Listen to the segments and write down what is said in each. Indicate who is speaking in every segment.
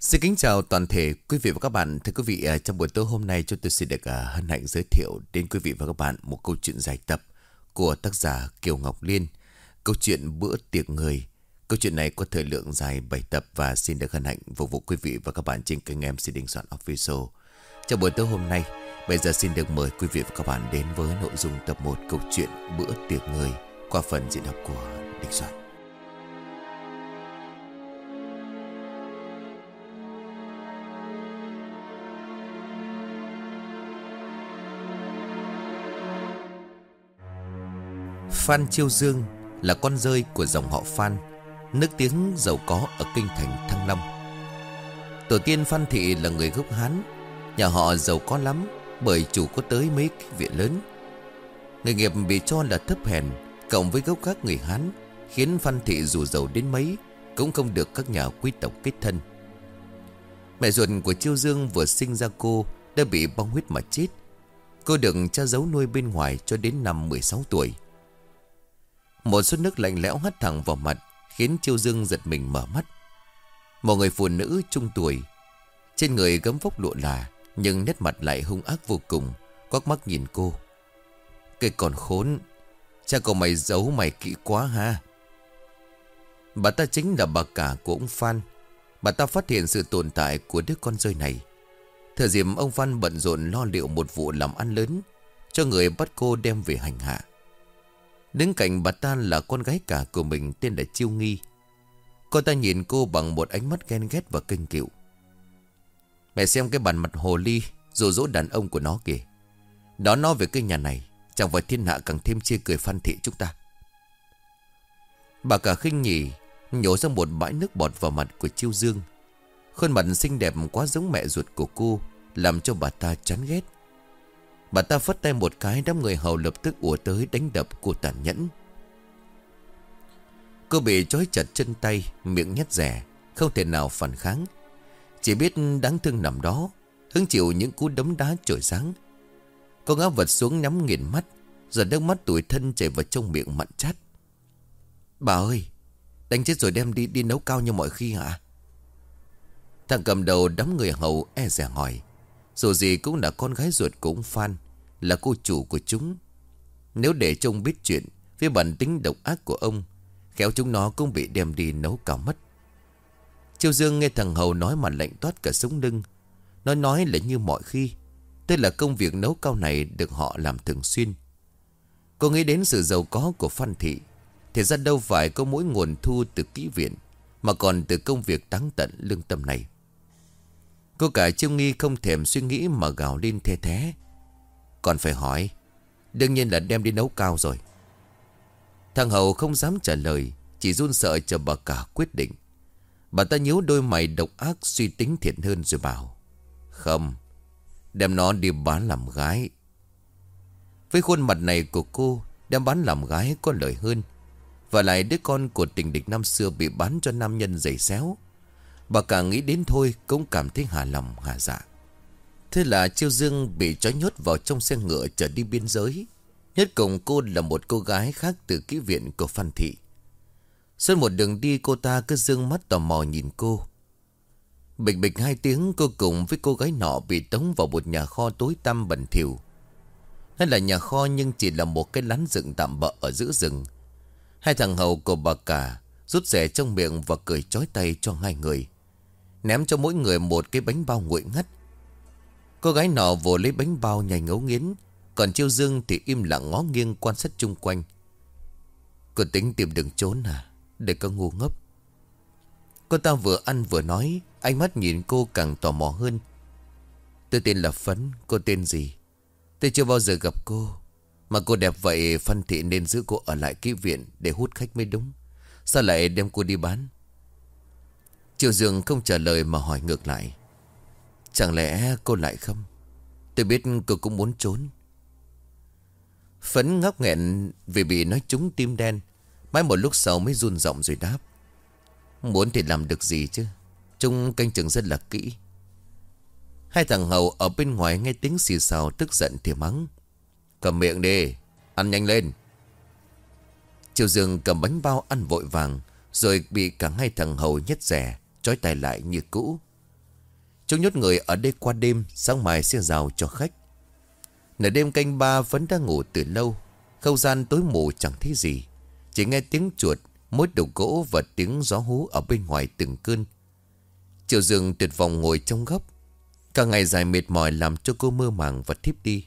Speaker 1: Xin kính chào toàn thể quý vị và các bạn. Thưa quý vị, trong buổi tối hôm nay chúng tôi xin được hân hạnh giới thiệu đến quý vị và các bạn một câu chuyện dài tập của tác giả Kiều Ngọc Liên. Câu chuyện Bữa Tiệc Người. Câu chuyện này có thời lượng dài 7 tập và xin được hân hạnh phục vụ quý vị và các bạn trên kênh MC Đình Soạn Official. Trong buổi tối hôm nay, bây giờ xin được mời quý vị và các bạn đến với nội dung tập 1 câu chuyện Bữa Tiệc Người qua phần diễn đọc của Đình Soạn. Phan Chiêu Dương là con rơi của dòng họ Phan, nước tiếng giàu có ở kinh thành Thăng Long. Tổ tiên Phan Thị là người gốc Hán, nhà họ giàu có lắm bởi chủ có tới mấy cái viện lớn. Nghề nghiệp bị cho là thấp hèn, cộng với gốc gác người Hán, khiến Phan Thị dù giàu đến mấy cũng không được các nhà quý tộc kết thân. Mẹ ruột của Chiêu Dương vừa sinh ra cô đã bị bong huyết mà chết. Cô được cha giấu nuôi bên ngoài cho đến năm 16 tuổi. Một suất nước lạnh lẽo hắt thẳng vào mặt khiến Chiêu Dương giật mình mở mắt. Một người phụ nữ trung tuổi, trên người gấm vóc lụa là, nhưng nét mặt lại hung ác vô cùng, quắc mắt nhìn cô. Cái con khốn, cha cậu mày giấu mày kỹ quá ha. Bà ta chính là bà cả của ông Phan. Bà ta phát hiện sự tồn tại của đứa con rơi này. Thời điểm ông Phan bận rộn lo liệu một vụ làm ăn lớn, cho người bắt cô đem về hành hạ. Đứng cạnh bà ta là con gái cả của mình tên là Chiêu Nghi. Cô ta nhìn cô bằng một ánh mắt ghen ghét và kinh cựu. Mẹ xem cái bản mặt hồ ly dụ dỗ đàn ông của nó kìa. Đó nói về cái nhà này, chẳng phải thiên hạ càng thêm chê cười Phan Thị chúng ta. Bà cả khinh nhỉ nhổ ra một bãi nước bọt vào mặt của Chiêu Dương. Khuôn mặt xinh đẹp quá giống mẹ ruột của cô, làm cho bà ta chán ghét. Bà ta phất tay một cái, đám người hầu lập tức ùa tới đánh đập cô tàn nhẫn. Cô bị trói chặt chân tay, miệng nhét rẻ, không thể nào phản kháng. Chỉ biết đáng thương nằm đó, hứng chịu những cú đấm đá chổi sáng. Cô ngã vật xuống nhắm nghiền mắt, rồi nước mắt tủi thân chảy vào trong miệng mặn chát. Bà ơi, đánh chết rồi đem đi nấu cao như mọi khi hả? Thằng cầm đầu đám người hầu e dè hỏi. Dù gì cũng là con gái ruột của ông Phan, là cô chủ của chúng. Nếu để trông biết chuyện với bản tính độc ác của ông, khéo chúng nó cũng bị đem đi nấu cào mất. Chiêu Dương nghe thằng hầu nói mà lạnh toát cả sống lưng. Nó nói là như mọi khi, tức là công việc nấu cao này được họ làm thường xuyên. Cô nghĩ đến sự giàu có của Phan Thị, thì ra đâu phải có mỗi nguồn thu từ kỹ viện, mà còn từ công việc táng tận lương tâm này. Cô cả Chiêu Nghi không thèm suy nghĩ mà gào lên the thé. Còn phải hỏi, đương nhiên là đem đi nấu cao rồi. Thằng hầu không dám trả lời, chỉ run sợ chờ bà cả quyết định. Bà ta nhíu đôi mày độc ác suy tính thiện hơn rồi bảo. Không, đem nó đi bán làm gái. Với khuôn mặt này của cô, đem bán làm gái có lợi hơn. Và lại đứa con của tình địch năm xưa bị bán cho nam nhân giày xéo. Bà cả nghĩ đến thôi cũng cảm thấy hà lòng hà dạ. Thế là Chiêu Dương bị trói nhốt vào trong xe ngựa trở đi biên giới. Nhất cùng cô là một cô gái khác từ kỹ viện của Phan Thị. Suốt một đường đi cô ta cứ dương mắt tò mò nhìn cô. Bịch bịch 2 tiếng cô cùng với cô gái nọ bị tống vào một nhà kho tối tăm bẩn thỉu. Hay là nhà kho nhưng chỉ là một cái lán dựng tạm bợ ở giữa rừng. Hai thằng hầu của bà cả rút rẻ trong miệng và cười trói tay cho 2 người. Ném cho mỗi người một cái bánh bao nguội ngắt. Cô gái nọ vồ lấy bánh bao nhai ngấu nghiến. Còn Chiêu Dương thì im lặng ngó nghiêng quan sát chung quanh. Cô tính tìm đường trốn à? Để có ngu ngốc. Cô ta vừa ăn vừa nói, ánh mắt nhìn cô càng tò mò hơn. Tôi tên là Phấn, cô tên gì? Tôi chưa bao giờ gặp cô. Mà cô đẹp vậy, Phan Thị nên giữ cô ở lại kỹ viện để hút khách mới đúng. Sao lại đem cô đi bán? Chiêu Dương không trả lời mà hỏi ngược lại. Chẳng lẽ cô lại không? Tôi biết cô cũng muốn trốn. Phấn ngóc nghẹn vì bị nói trúng tim đen. Mãi một lúc sau mới run giọng rồi đáp. Muốn thì làm được gì chứ? Chúng canh chừng rất là kỹ. Hai thằng hầu ở bên ngoài nghe tiếng xì xào tức giận thì mắng. Cầm miệng đi, ăn nhanh lên. Chiêu Dương cầm bánh bao ăn vội vàng, rồi bị cả 2 thằng hầu nhét rẻ, trói tay lại như cũ. Chúng nhốt người ở đây qua đêm, sáng mai sẽ rào cho khách. Nửa đêm canh ba vẫn đã ngủ từ lâu. Không gian tối mù chẳng thấy gì, chỉ nghe tiếng chuột, mối đầu gỗ và tiếng gió hú ở bên ngoài từng cơn. Triệu Dương tuyệt vọng ngồi trong góc. Cả ngày dài mệt mỏi làm cho cô mơ màng và thiếp đi.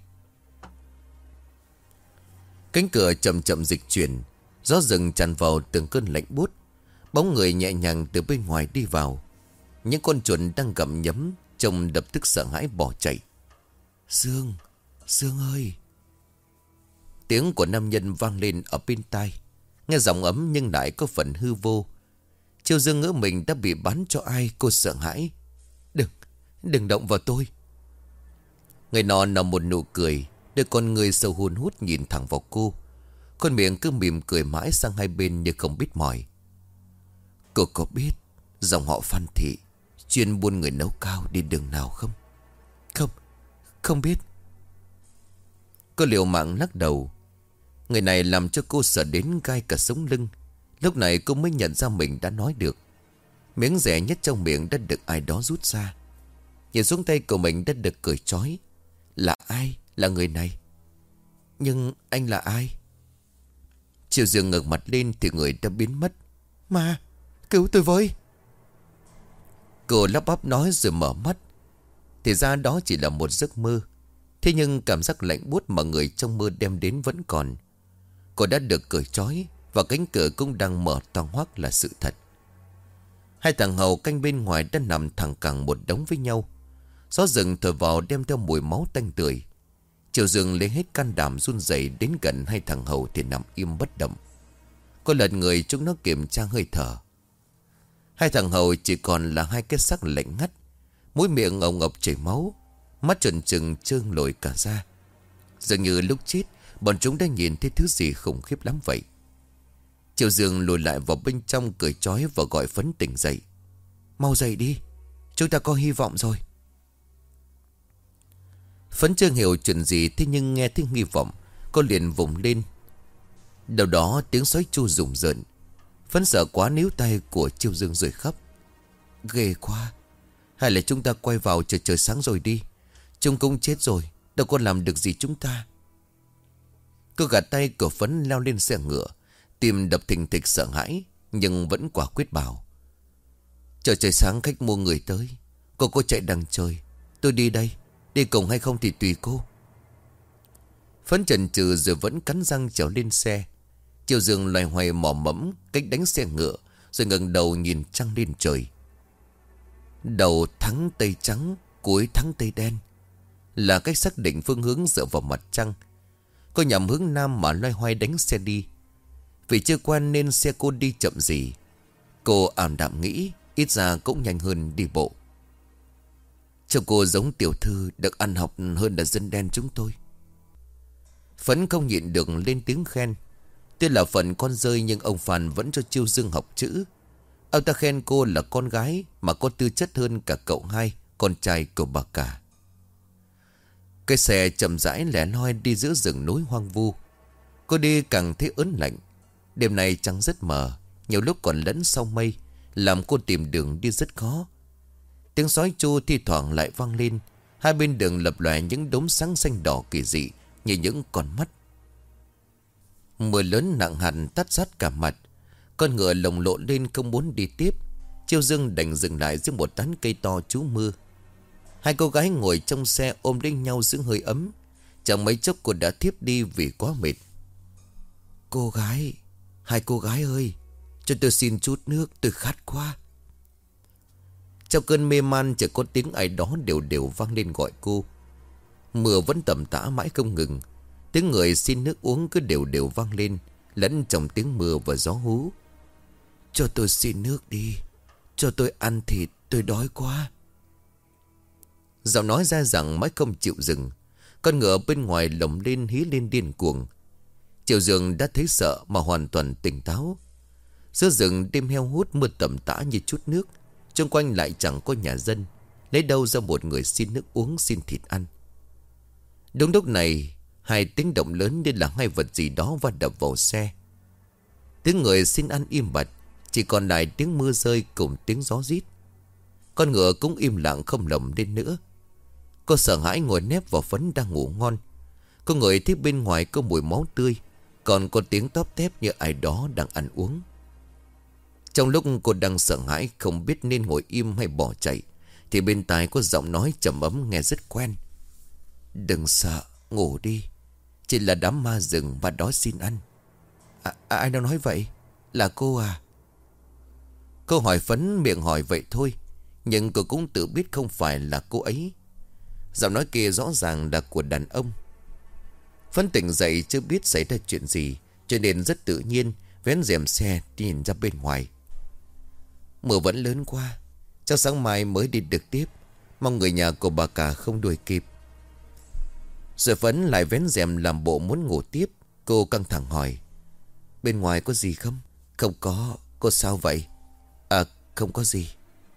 Speaker 1: Cánh cửa chậm chậm dịch chuyển, gió rừng tràn vào từng cơn lạnh buốt. Bóng người nhẹ nhàng từ bên ngoài đi vào. Những con chuột đang gặm nhấm trông lập tức sợ hãi bỏ chạy. Dương, Dương ơi! Tiếng của nam nhân vang lên ở bên tai, nghe giọng ấm nhưng lại có phần hư vô. Triệu Dương ngỡ mình đã bị bán cho ai. Cô sợ hãi. Đừng động vào tôi. Người nọ nở một nụ cười, đôi con người sâu hun hút nhìn thẳng vào cô. Con miệng cứ mỉm cười mãi sang hai bên như không biết mỏi. Cô có biết dòng họ Phan Thị chuyên buôn người nấu cao đi đường nào không? Không biết. Cô liều mạng lắc đầu. Người này làm cho cô sợ đến gai cả sống lưng. Lúc này cô mới nhận ra mình đã nói được. Miếng rẻ nhất trong miệng đã được ai đó rút ra. Nhìn xuống tay của mình đã được cởi trói. Là ai? Là người này. Nhưng anh là ai? Triệu Dương ngẩng mặt lên thì người đã biến mất. Mà, cứu tôi với! Cô lắp bắp nói rồi mở mắt. Thì ra đó chỉ là một giấc mơ. Thế nhưng cảm giác lạnh buốt mà người trong mơ đem đến vẫn còn. Cô đã được cởi trói và cánh cửa cũng đang mở toang hoác là sự thật. Hai thằng hầu canh bên ngoài đã nằm thẳng cẳng một đống với nhau. Gió rừng thổi vào đem theo mùi máu tanh tưởi. Triệu Dương lấy hết can đảm run rẩy đến gần hai thằng hầu thì nằm im bất động. Cô lật người chúng nó kiểm tra hơi thở. Hai thằng hầu chỉ còn là hai cái xác lạnh ngắt. Mũi miệng ngồng ngọc chảy máu, mắt trần trừng trương lồi cả ra. Dường như lúc chết bọn chúng đã nhìn thấy thứ gì khủng khiếp lắm vậy. Triệu Dương lùi lại vào bên trong cởi trói và gọi Phấn tỉnh dậy. Mau dậy đi, chúng ta có hy vọng rồi. Phấn chưa hiểu chuyện gì, thế nhưng nghe tiếng hy vọng, cô liền vùng lên. Đầu đó tiếng sói chu rùng rợn. Phấn sợ quá níu tay của Triệu Dương rồi khóc. Ghê quá. Hay là chúng ta quay vào chờ trời sáng rồi đi. Chúng cũng chết rồi, đâu có làm được gì chúng ta. Cô gạt tay của Phấn leo lên xe ngựa, tim đập thình thịch sợ hãi, nhưng vẫn quả quyết bảo. Chờ trời sáng khách mua người tới. Cô chạy đằng trời. Tôi đi đây. Đi cùng hay không thì tùy cô. Phấn chần chừ rồi vẫn cắn răng trèo lên xe. Triệu Dương loay hoay mò mẫm cách đánh xe ngựa, rồi ngẩng đầu nhìn trăng lên trời. Đầu thắng tây trắng, cuối thắng tây đen là cách xác định phương hướng dựa vào mặt trăng. Cô nhằm hướng nam mà loay hoay đánh xe đi. Vì chưa quen nên xe cô đi chậm gì. Cô ảm đạm nghĩ ít ra cũng nhanh hơn đi bộ. Trông cô giống tiểu thư được ăn học hơn là dân đen chúng tôi. Phấn không nhịn được lên tiếng khen. Tuy là phần con rơi nhưng ông Phan vẫn cho Triệu Dương học chữ. Ông ta khen cô là con gái mà có tư chất hơn cả cậu hai, con trai của bà cả. Cái xe chậm rãi lẻ loi đi giữa rừng núi hoang vu. Cô đi càng thấy ớn lạnh. Đêm nay trăng rất mờ, nhiều lúc còn lẫn sau mây, làm cô tìm đường đi rất khó. Tiếng sói chu thi thoảng lại vang lên. Hai bên đường lập lòe những đốm sáng xanh đỏ kỳ dị như những con mắt. Mưa lớn nặng hẳn tát sát cả mặt. Con ngựa lồng lộn lên không muốn đi tiếp. Triệu Dương đành dừng lại dưới một tán cây to trú mưa. Hai cô gái ngồi trong xe ôm lấy nhau giữ hơi ấm. Chẳng mấy chốc cô đã thiếp đi vì quá mệt. Cô gái, hai cô gái ơi, cho tôi xin chút nước, tôi khát quá. Trong cơn mê man chỉ có tiếng ai đó đều đều vang lên gọi cô. Mưa vẫn tầm tã mãi không ngừng. Tiếng người xin nước uống cứ đều đều vang lên, lẫn trong tiếng mưa và gió hú. Cho tôi xin nước đi, cho tôi ăn thịt, tôi đói quá. Giọng nói ra rằng mãi không chịu dừng. Con ngựa bên ngoài lồng lên hí lên điên cuồng. Triệu Dương đã thấy sợ mà hoàn toàn tỉnh táo. Giữa rừng đêm heo hút mưa tầm tã như chút nước. Xung quanh lại chẳng có nhà dân. Lấy đâu ra một người xin nước uống, xin thịt ăn. Đúng lúc này, hai tiếng động lớn như là hai vật gì đó va đập vào xe. Tiếng người xin ăn im bặt, chỉ còn lại tiếng mưa rơi cùng tiếng gió rít. Con ngựa cũng im lặng không lồng lên nữa. Cô sợ hãi ngồi nép vào Phấn đang ngủ ngon. Cô ngửi thấy bên ngoài có mùi máu tươi, còn có tiếng tóp tép như ai đó đang ăn uống. Trong lúc cô đang sợ hãi không biết nên ngồi im hay bỏ chạy, thì bên tai có giọng nói trầm ấm nghe rất quen. Đừng sợ, ngủ đi. Chỉ là đám ma rừng và đói xin ăn. Ai đang nói vậy? Là cô à? Cô hỏi Phấn miệng hỏi vậy thôi, nhưng cô cũng tự biết không phải là cô ấy. Giọng nói kia rõ ràng là của đàn ông. Phấn tỉnh dậy chưa biết xảy ra chuyện gì, cho nên rất tự nhiên vén rèm xe nhìn ra bên ngoài. Mưa vẫn lớn quá, chắc sáng mai mới đi được tiếp. Mong người nhà của bà cả không đuổi kịp. Rồi Phấn lại vén rèm làm bộ muốn ngủ tiếp. Cô căng thẳng hỏi: bên ngoài có gì không? Không có. Cô sao vậy? À, không có gì.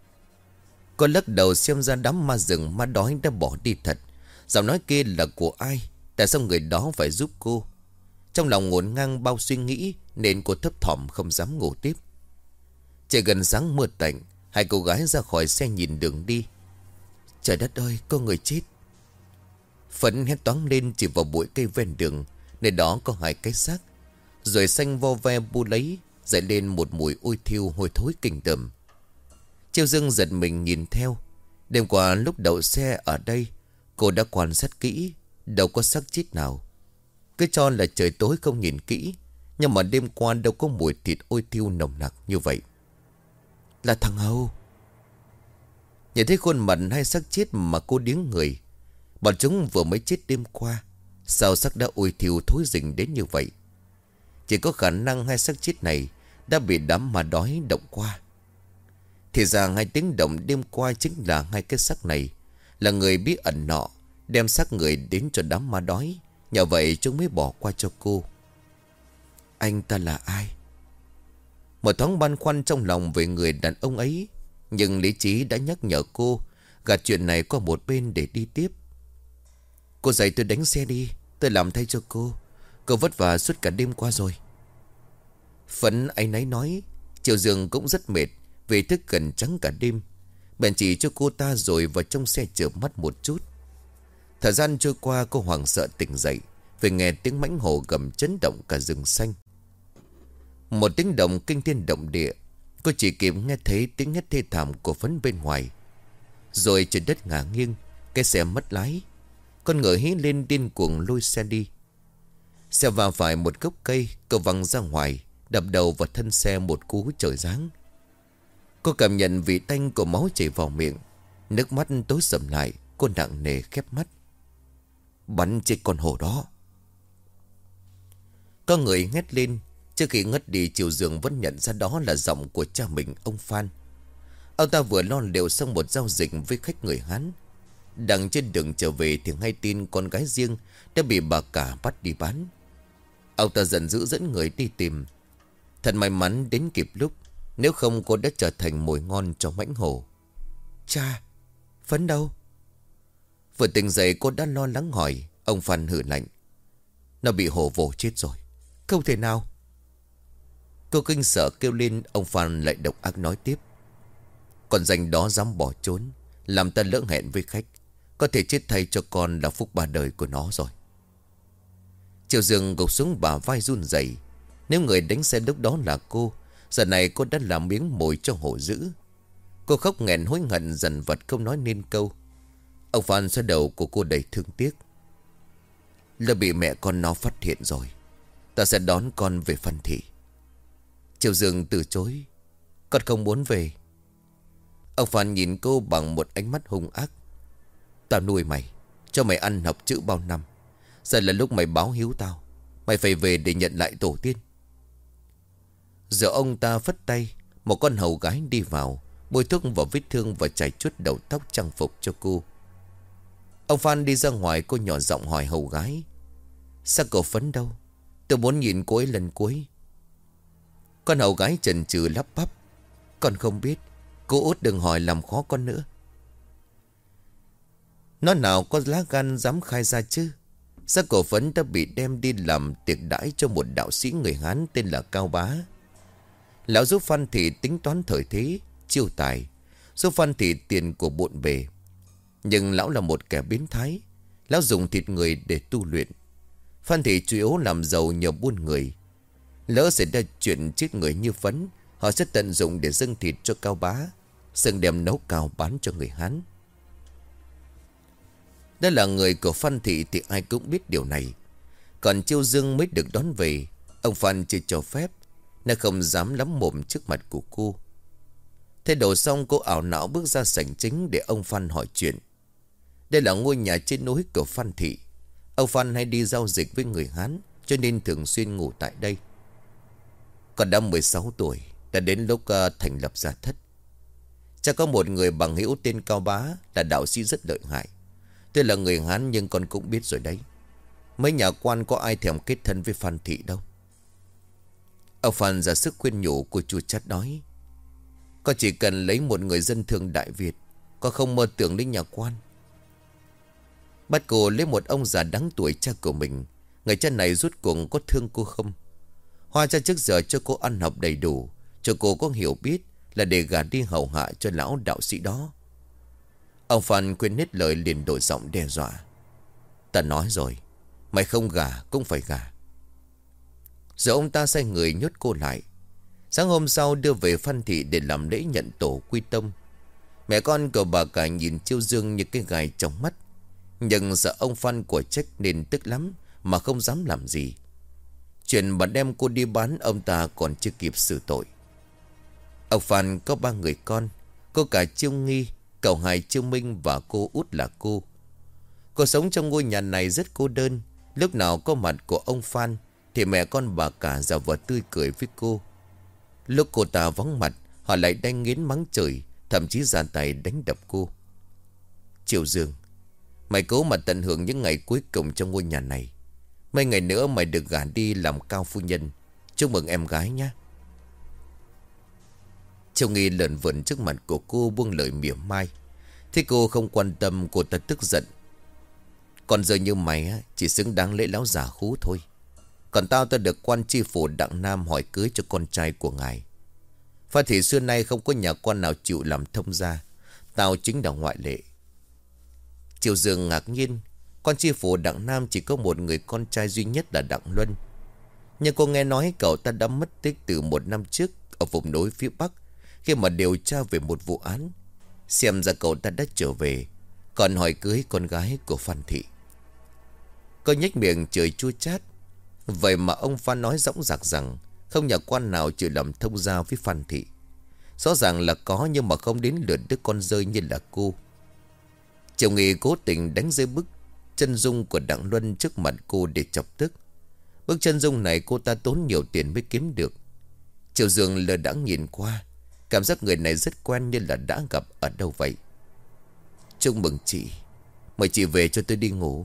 Speaker 1: Cô lắc đầu, xem ra đám ma rừng ma đói đã bỏ đi thật. Giọng nói kia là của ai? Tại sao người đó phải giúp cô? Trong lòng ngổn ngang bao suy nghĩ, nên cô thấp thỏm không dám ngủ tiếp. Trời gần sáng mưa tạnh, hai cô gái ra khỏi xe nhìn đường đi. Trời đất ơi, có người chết. Phấn hét toáng lên chỉ vào bụi cây ven đường, nơi đó có hai cái xác. Rồi xanh vo ve bu lấy, dậy lên một mùi ôi thiêu hôi thối kinh tởm. Chiêu Dương giật mình nhìn theo. Đêm qua lúc đậu xe ở đây, cô đã quan sát kỹ, đâu có xác chết nào. Cứ cho là trời tối không nhìn kỹ, nhưng mà đêm qua đâu có mùi thịt ôi thiêu nồng nặc như vậy. Là thằng Hầu. Nhìn thấy khuôn mặt hai xác chết mà cô điếng người. Bọn chúng vừa mới chết đêm qua, sao xác đã ôi thiêu thối rình đến như vậy? Chỉ có khả năng hai xác chết này đã bị đám ma đói động qua. Thì ra hai tiếng động đêm qua chính là hai cái xác này, là người bí ẩn nọ đem xác người đến cho đám ma đói. Nhờ vậy chúng mới bỏ qua cho cô. Anh ta là ai? Một thoáng băn khoăn trong lòng về người đàn ông ấy, nhưng lý trí đã nhắc nhở cô gạt chuyện này qua một bên để đi tiếp. Cô dậy tôi đánh xe đi, tôi làm thay cho cô. Cô vất vả suốt cả đêm qua rồi. Phấn áy náy nói. Triệu Dương cũng rất mệt vì thức gần trắng cả đêm. Bèn chỉ cho cô ta rồi vào trong xe chợp mắt một chút. Thời gian trôi qua, cô hoảng sợ tỉnh dậy vì nghe tiếng mãnh hổ gầm chấn động cả rừng xanh. Một tiếng động kinh thiên động địa. Cô chỉ kịp nghe thấy tiếng hét thê thảm của Phấn bên ngoài. Rồi trời đất ngả nghiêng, cái xe mất lái. Con ngựa hí lên điên cuồng lôi xe đi. Xe va phải một gốc cây, cô văng ra ngoài, đập đầu vào thân xe một cú trời giáng. Cô cảm nhận vị tanh của máu chảy vào miệng. Nước mắt tối sầm lại. Cô nặng nề khép mắt. Bắn chết con hổ đó. Có người hét lên. Trước khi ngất đi, Triệu Dương vẫn nhận ra đó là giọng của cha mình, ông Phan. Ông ta vừa lo liệu xong một giao dịch với khách người Hán. Đang trên đường trở về thì hay tin con gái riêng đã bị bà cả bắt đi bán. Ông ta giận dữ dẫn người đi tìm. Thật may mắn đến kịp lúc, nếu không cô đã trở thành mồi ngon cho mãnh hổ. Cha, Phấn đâu? Vừa tỉnh dậy cô đã lo lắng hỏi. Ông Phan hử lạnh. Nó bị hổ vồ chết rồi. Không thể nào. Cô kinh sợ kêu lên. Ông Phan lại độc ác nói tiếp. Con danh đó dám bỏ trốn, làm ta lỡ hẹn với khách, có thể chết thay cho con là phúc ba đời của nó rồi. Triệu Dương gục xuống bả vai run rẩy. Nếu người đánh xe lúc đó là cô, giờ này cô đã làm miếng mồi cho hổ dữ. Cô khóc nghẹn hối hận dần vật không nói nên câu. Ông Phan xoa đầu của cô đầy thương tiếc. Là bị mẹ con nó phát hiện rồi, ta sẽ đón con về Phan Thị. Triệu Dương từ chối. Con không muốn về. Ông Phan nhìn cô bằng một ánh mắt hung ác. Tao nuôi mày, cho mày ăn học chữ bao năm. Giờ là lúc mày báo hiếu tao. Mày phải về để nhận lại tổ tiên. Giờ ông ta phất tay. Một con hầu gái đi vào, bôi thuốc vào vết thương và chải chuốt đầu tóc trang phục cho cô. Ông Phan đi ra ngoài. Cô nhỏ giọng hỏi hầu gái. Sao cậu Phấn đâu? Tôi muốn nhìn cô ấy lần cuối. Con hầu gái chần chừ lắp bắp. Con không biết. Cô út đừng hỏi làm khó con nữa. Nó nào có lá gan dám khai ra chứ? Sao cổ Phấn đã bị đem đi làm tiệc đãi cho một đạo sĩ người Hán tên là Cao Bá. Lão giúp Phan Thị tính toán thời thế, chiêu tài, Số Phan Thị tiền của bộn bề. Nhưng lão là một kẻ biến thái. Lão dùng thịt người để tu luyện. Phan Thị chủ yếu làm giàu nhờ buôn người. Lỡ xảy ra chuyện chết người như Phấn, họ sẽ tận dụng để dâng thịt cho Cao Bá, xong đem nấu cao bán cho người Hán. Đây là người của Phan Thị thì ai cũng biết điều này. Còn Chiêu Dương mới được đón về, ông Phan chưa cho phép, nên không dám lắm mồm trước mặt của cô. Thế đồ xong, cô ảo não bước ra sảnh chính để ông Phan hỏi chuyện. Đây là ngôi nhà trên núi của Phan Thị. Ông Phan hay đi giao dịch với người Hán, cho nên thường xuyên ngủ tại đây. Còn đã 16 tuổi, đã đến lúc thành lập gia thất. Chắc có một người bằng hữu tên Cao Bá, là đạo sĩ rất lợi hại. Tuy là người Hán nhưng con cũng biết rồi đấy. Mấy nhà quan có ai thèm kết thân với Phan Thị đâu. Ông Phan ra sức khuyên nhủ, cô chua chát nói: con chỉ cần lấy một người dân thường Đại Việt, con không mơ tưởng đến nhà quan. Bắt cô lấy một ông già đáng tuổi cha của mình. Người cha này rút cuộc có thương cô không? Hóa ra trước giờ cho cô ăn học đầy đủ, cho cô có hiểu biết, là để gả đi hầu hạ cho lão đạo sĩ đó. Ông Phan quên hết lời liền đổi giọng đe dọa: ta nói rồi, mày không gả cũng phải gả. Rồi ông ta sai người nhốt cô lại. Sáng hôm sau đưa về Phan Thị để làm lễ nhận tổ quy tông. Mẹ con của bà cả nhìn Chiêu Dương như cái gai trong mắt, nhưng sợ ông Phan của trách nên tức lắm, mà không dám làm gì. Chuyện bà đem cô đi bán, ông ta còn chưa kịp xử tội. Ông Phan có 3 người con. Cô cả Chiêu Nghi, cậu hai Chiêu Minh và cô út là cô. Cô sống trong ngôi nhà này rất cô đơn. Lúc nào có mặt của ông Phan thì mẹ con bà cả giả vờ tươi cười với cô. Lúc cô ta vắng mặt, họ lại đanh nghiến mắng chửi, thậm chí ra tay đánh đập cô. Chiêu Dương, mày cố mà tận hưởng những ngày cuối cùng trong ngôi nhà này. Mấy ngày nữa mày được gả đi làm cao phu nhân. Chúc mừng em gái nhé. Chiêu Nghi lởn vởn trước mặt của cô buông lời mỉa mai. Thế cô không quan tâm, cô ta tức giận: còn giờ như mày á, chỉ xứng đáng lễ láo giả khú thôi. Còn tao được quan tri phủ Đặng Nam hỏi cưới cho con trai của ngài. Phan Thị xưa nay không có nhà quan nào chịu làm thông gia. Tao chính là ngoại lệ. Chiêu Dương ngạc nhiên. Quan tri phủ Đặng Nam chỉ có một người con trai duy nhất là Đặng Luân. Nhưng cô nghe nói cậu ta đã mất tích từ 1 năm trước ở vùng núi phía Bắc, khi mà điều tra về một vụ án. Xem ra cậu ta đã trở về, còn hỏi cưới con gái của Phan Thị. Cô nhếch miệng chửi chua chát. Vậy mà ông Phan nói dõng dạc rằng không nhà quan nào chịu làm thông gia với Phan Thị. Rõ ràng là có, nhưng mà không đến lượt đứa con rơi như là cô. Chiêu Nghi cố tình đánh rơi bức chân dung của Đặng Luân trước mặt cô để chọc tức. Bức chân dung này cô ta tốn nhiều tiền mới kiếm được. Chiêu Dương lờ đãng nhìn qua, cảm giác người này rất quen, như là đã gặp ở đâu vậy. Chúc mừng chị. Mời chị về cho tôi đi ngủ.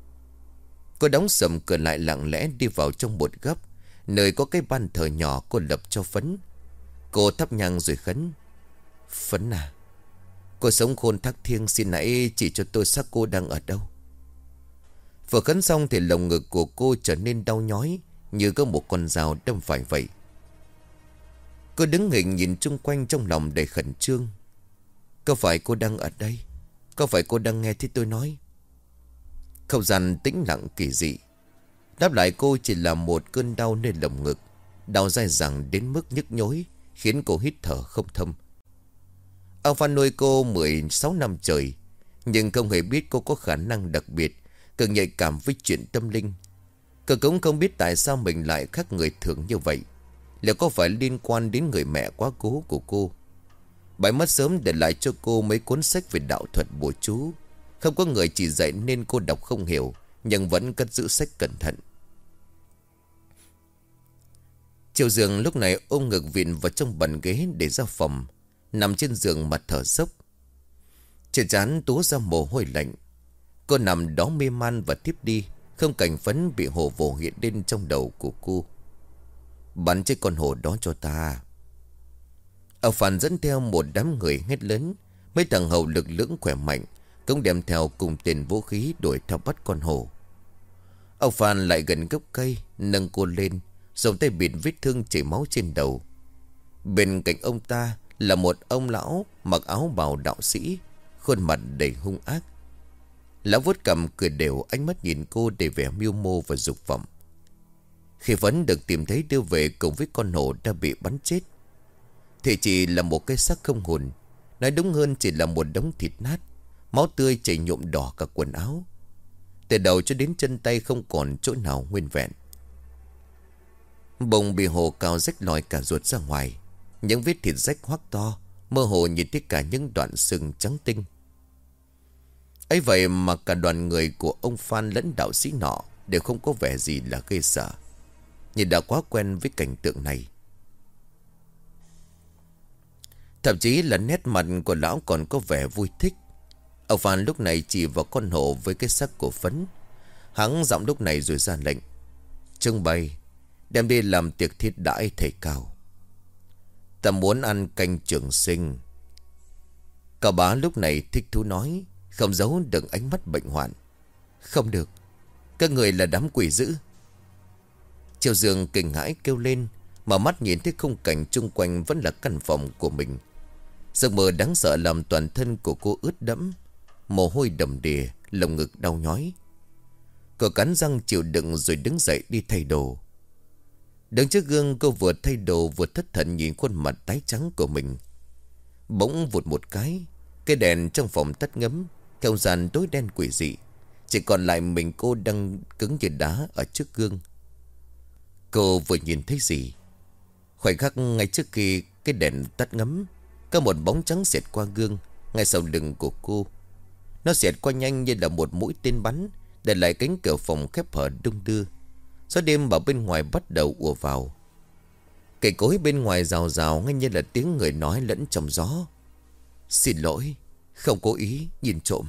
Speaker 1: Cô đóng sầm cửa lại, lặng lẽ đi vào trong một góc, nơi có cái bàn thờ nhỏ cô lập cho Phấn. Cô thắp nhang rồi khấn: Phấn à, cô sống khôn thác thiêng, xin hãy chỉ cho tôi xác cô đang ở đâu. Vừa khấn xong thì lồng ngực của cô trở nên đau nhói, như có một con dao đâm phải vậy. Cô đứng hình nhìn chung quanh, trong lòng đầy khẩn trương. Có phải cô đang ở đây? Có phải cô đang nghe thấy tôi nói? Không gian tĩnh lặng kỳ dị. Đáp lại cô chỉ là một cơn đau nơi lồng ngực, đau dai dẳng đến mức nhức nhối, khiến cô hít thở không thông. Ông Phan nuôi cô 16 năm trời, nhưng không hề biết cô có khả năng đặc biệt, cực nhạy cảm với chuyện tâm linh. Cô cũng không biết tại sao mình lại khác người thường như vậy. Liệu có phải liên quan đến người mẹ quá cố của cô? Bà mất sớm để lại cho cô mấy cuốn sách về đạo thuật bùa chú. Không có người chỉ dạy nên cô đọc không hiểu, nhưng vẫn cất giữ sách cẩn thận. Chiêu Dương lúc này ôm ngực vịn vào trong bàn ghế để ra phòng, nằm trên giường mà thở dốc. Trên trán túa ra mồ hôi lạnh. Cô nằm đó mê man và tiếp đi, không cảnh Phấn bị hồ vồ hiện lên trong đầu của cô. Bắn chết con hổ đó cho ta. Ông Phan dẫn theo một đám người hét lớn. Mấy thằng hầu lực lưỡng khỏe mạnh cũng đem theo cùng tiền vũ khí đuổi theo bắt con hổ. Ông Phan lại gần gốc cây, nâng cô lên, dùng tay bịt vết thương chảy máu trên đầu. Bên cạnh ông ta là một ông lão mặc áo bào đạo sĩ, khuôn mặt đầy hung ác. Lão vuốt cằm cười đều, ánh mắt nhìn cô đầy vẻ mưu mô và dục vọng. Khi Vấn được tìm thấy đưa về cùng với con hổ đã bị bắn chết, thì chỉ là một cái xác không hồn. Nói đúng hơn chỉ là một đống thịt nát, máu tươi chảy nhuộm đỏ cả quần áo. Từ đầu cho đến chân tay không còn chỗ nào nguyên vẹn. Bụng bị hổ cào rách lòi cả ruột ra ngoài. Những vết thịt rách hoác to, mơ hồ nhìn thấy cả những đoạn sừng trắng tinh. Ấy vậy mà cả đoàn người của ông Phan lẫn đạo sĩ nọ đều không có vẻ gì là ghê sợ, nhìn đã quá quen với cảnh tượng này. Thậm chí là nét mặt của lão còn có vẻ vui thích. Ông Phan lúc này chỉ vào con hổ với cái xác của Phấn. Hắn giọng lúc này rồi ra lệnh: trưng bày, đem đi làm tiệc thiết đãi thầy Cao. Ta muốn ăn canh trường sinh. Cao Bá lúc này thích thú nói, không giấu được ánh mắt bệnh hoạn: không được, các người là đám quỷ dữ. Triều Dương kinh hãi kêu lên, mà mắt nhìn thấy khung cảnh chung quanh vẫn là căn phòng của mình. Giấc mơ đáng sợ làm toàn thân của cô ướt đẫm, mồ hôi đầm đìa, lồng ngực đau nhói. Cô cắn răng chịu đựng rồi đứng dậy đi thay đồ. Đứng trước gương, cô vừa thay đồ vừa thất thần nhìn khuôn mặt tái trắng của mình. Bỗng vụt một cái đèn trong phòng tắt ngấm, không gian tối đen quỷ dị. Chỉ còn lại mình cô đang cứng như đá ở trước gương. Cô vừa nhìn thấy gì? Khoảnh khắc ngay trước khi cái đèn tắt ngấm, có một bóng trắng xẹt qua gương ngay sau lưng của cô. Nó xẹt qua nhanh như là một mũi tên bắn, để lại cánh cửa phòng khép hở đung đưa. Gió đêm ở bên ngoài bắt đầu ùa vào. Cây cối bên ngoài rào rào, nghe như là tiếng người nói lẫn trong gió: xin lỗi, không cố ý nhìn trộm.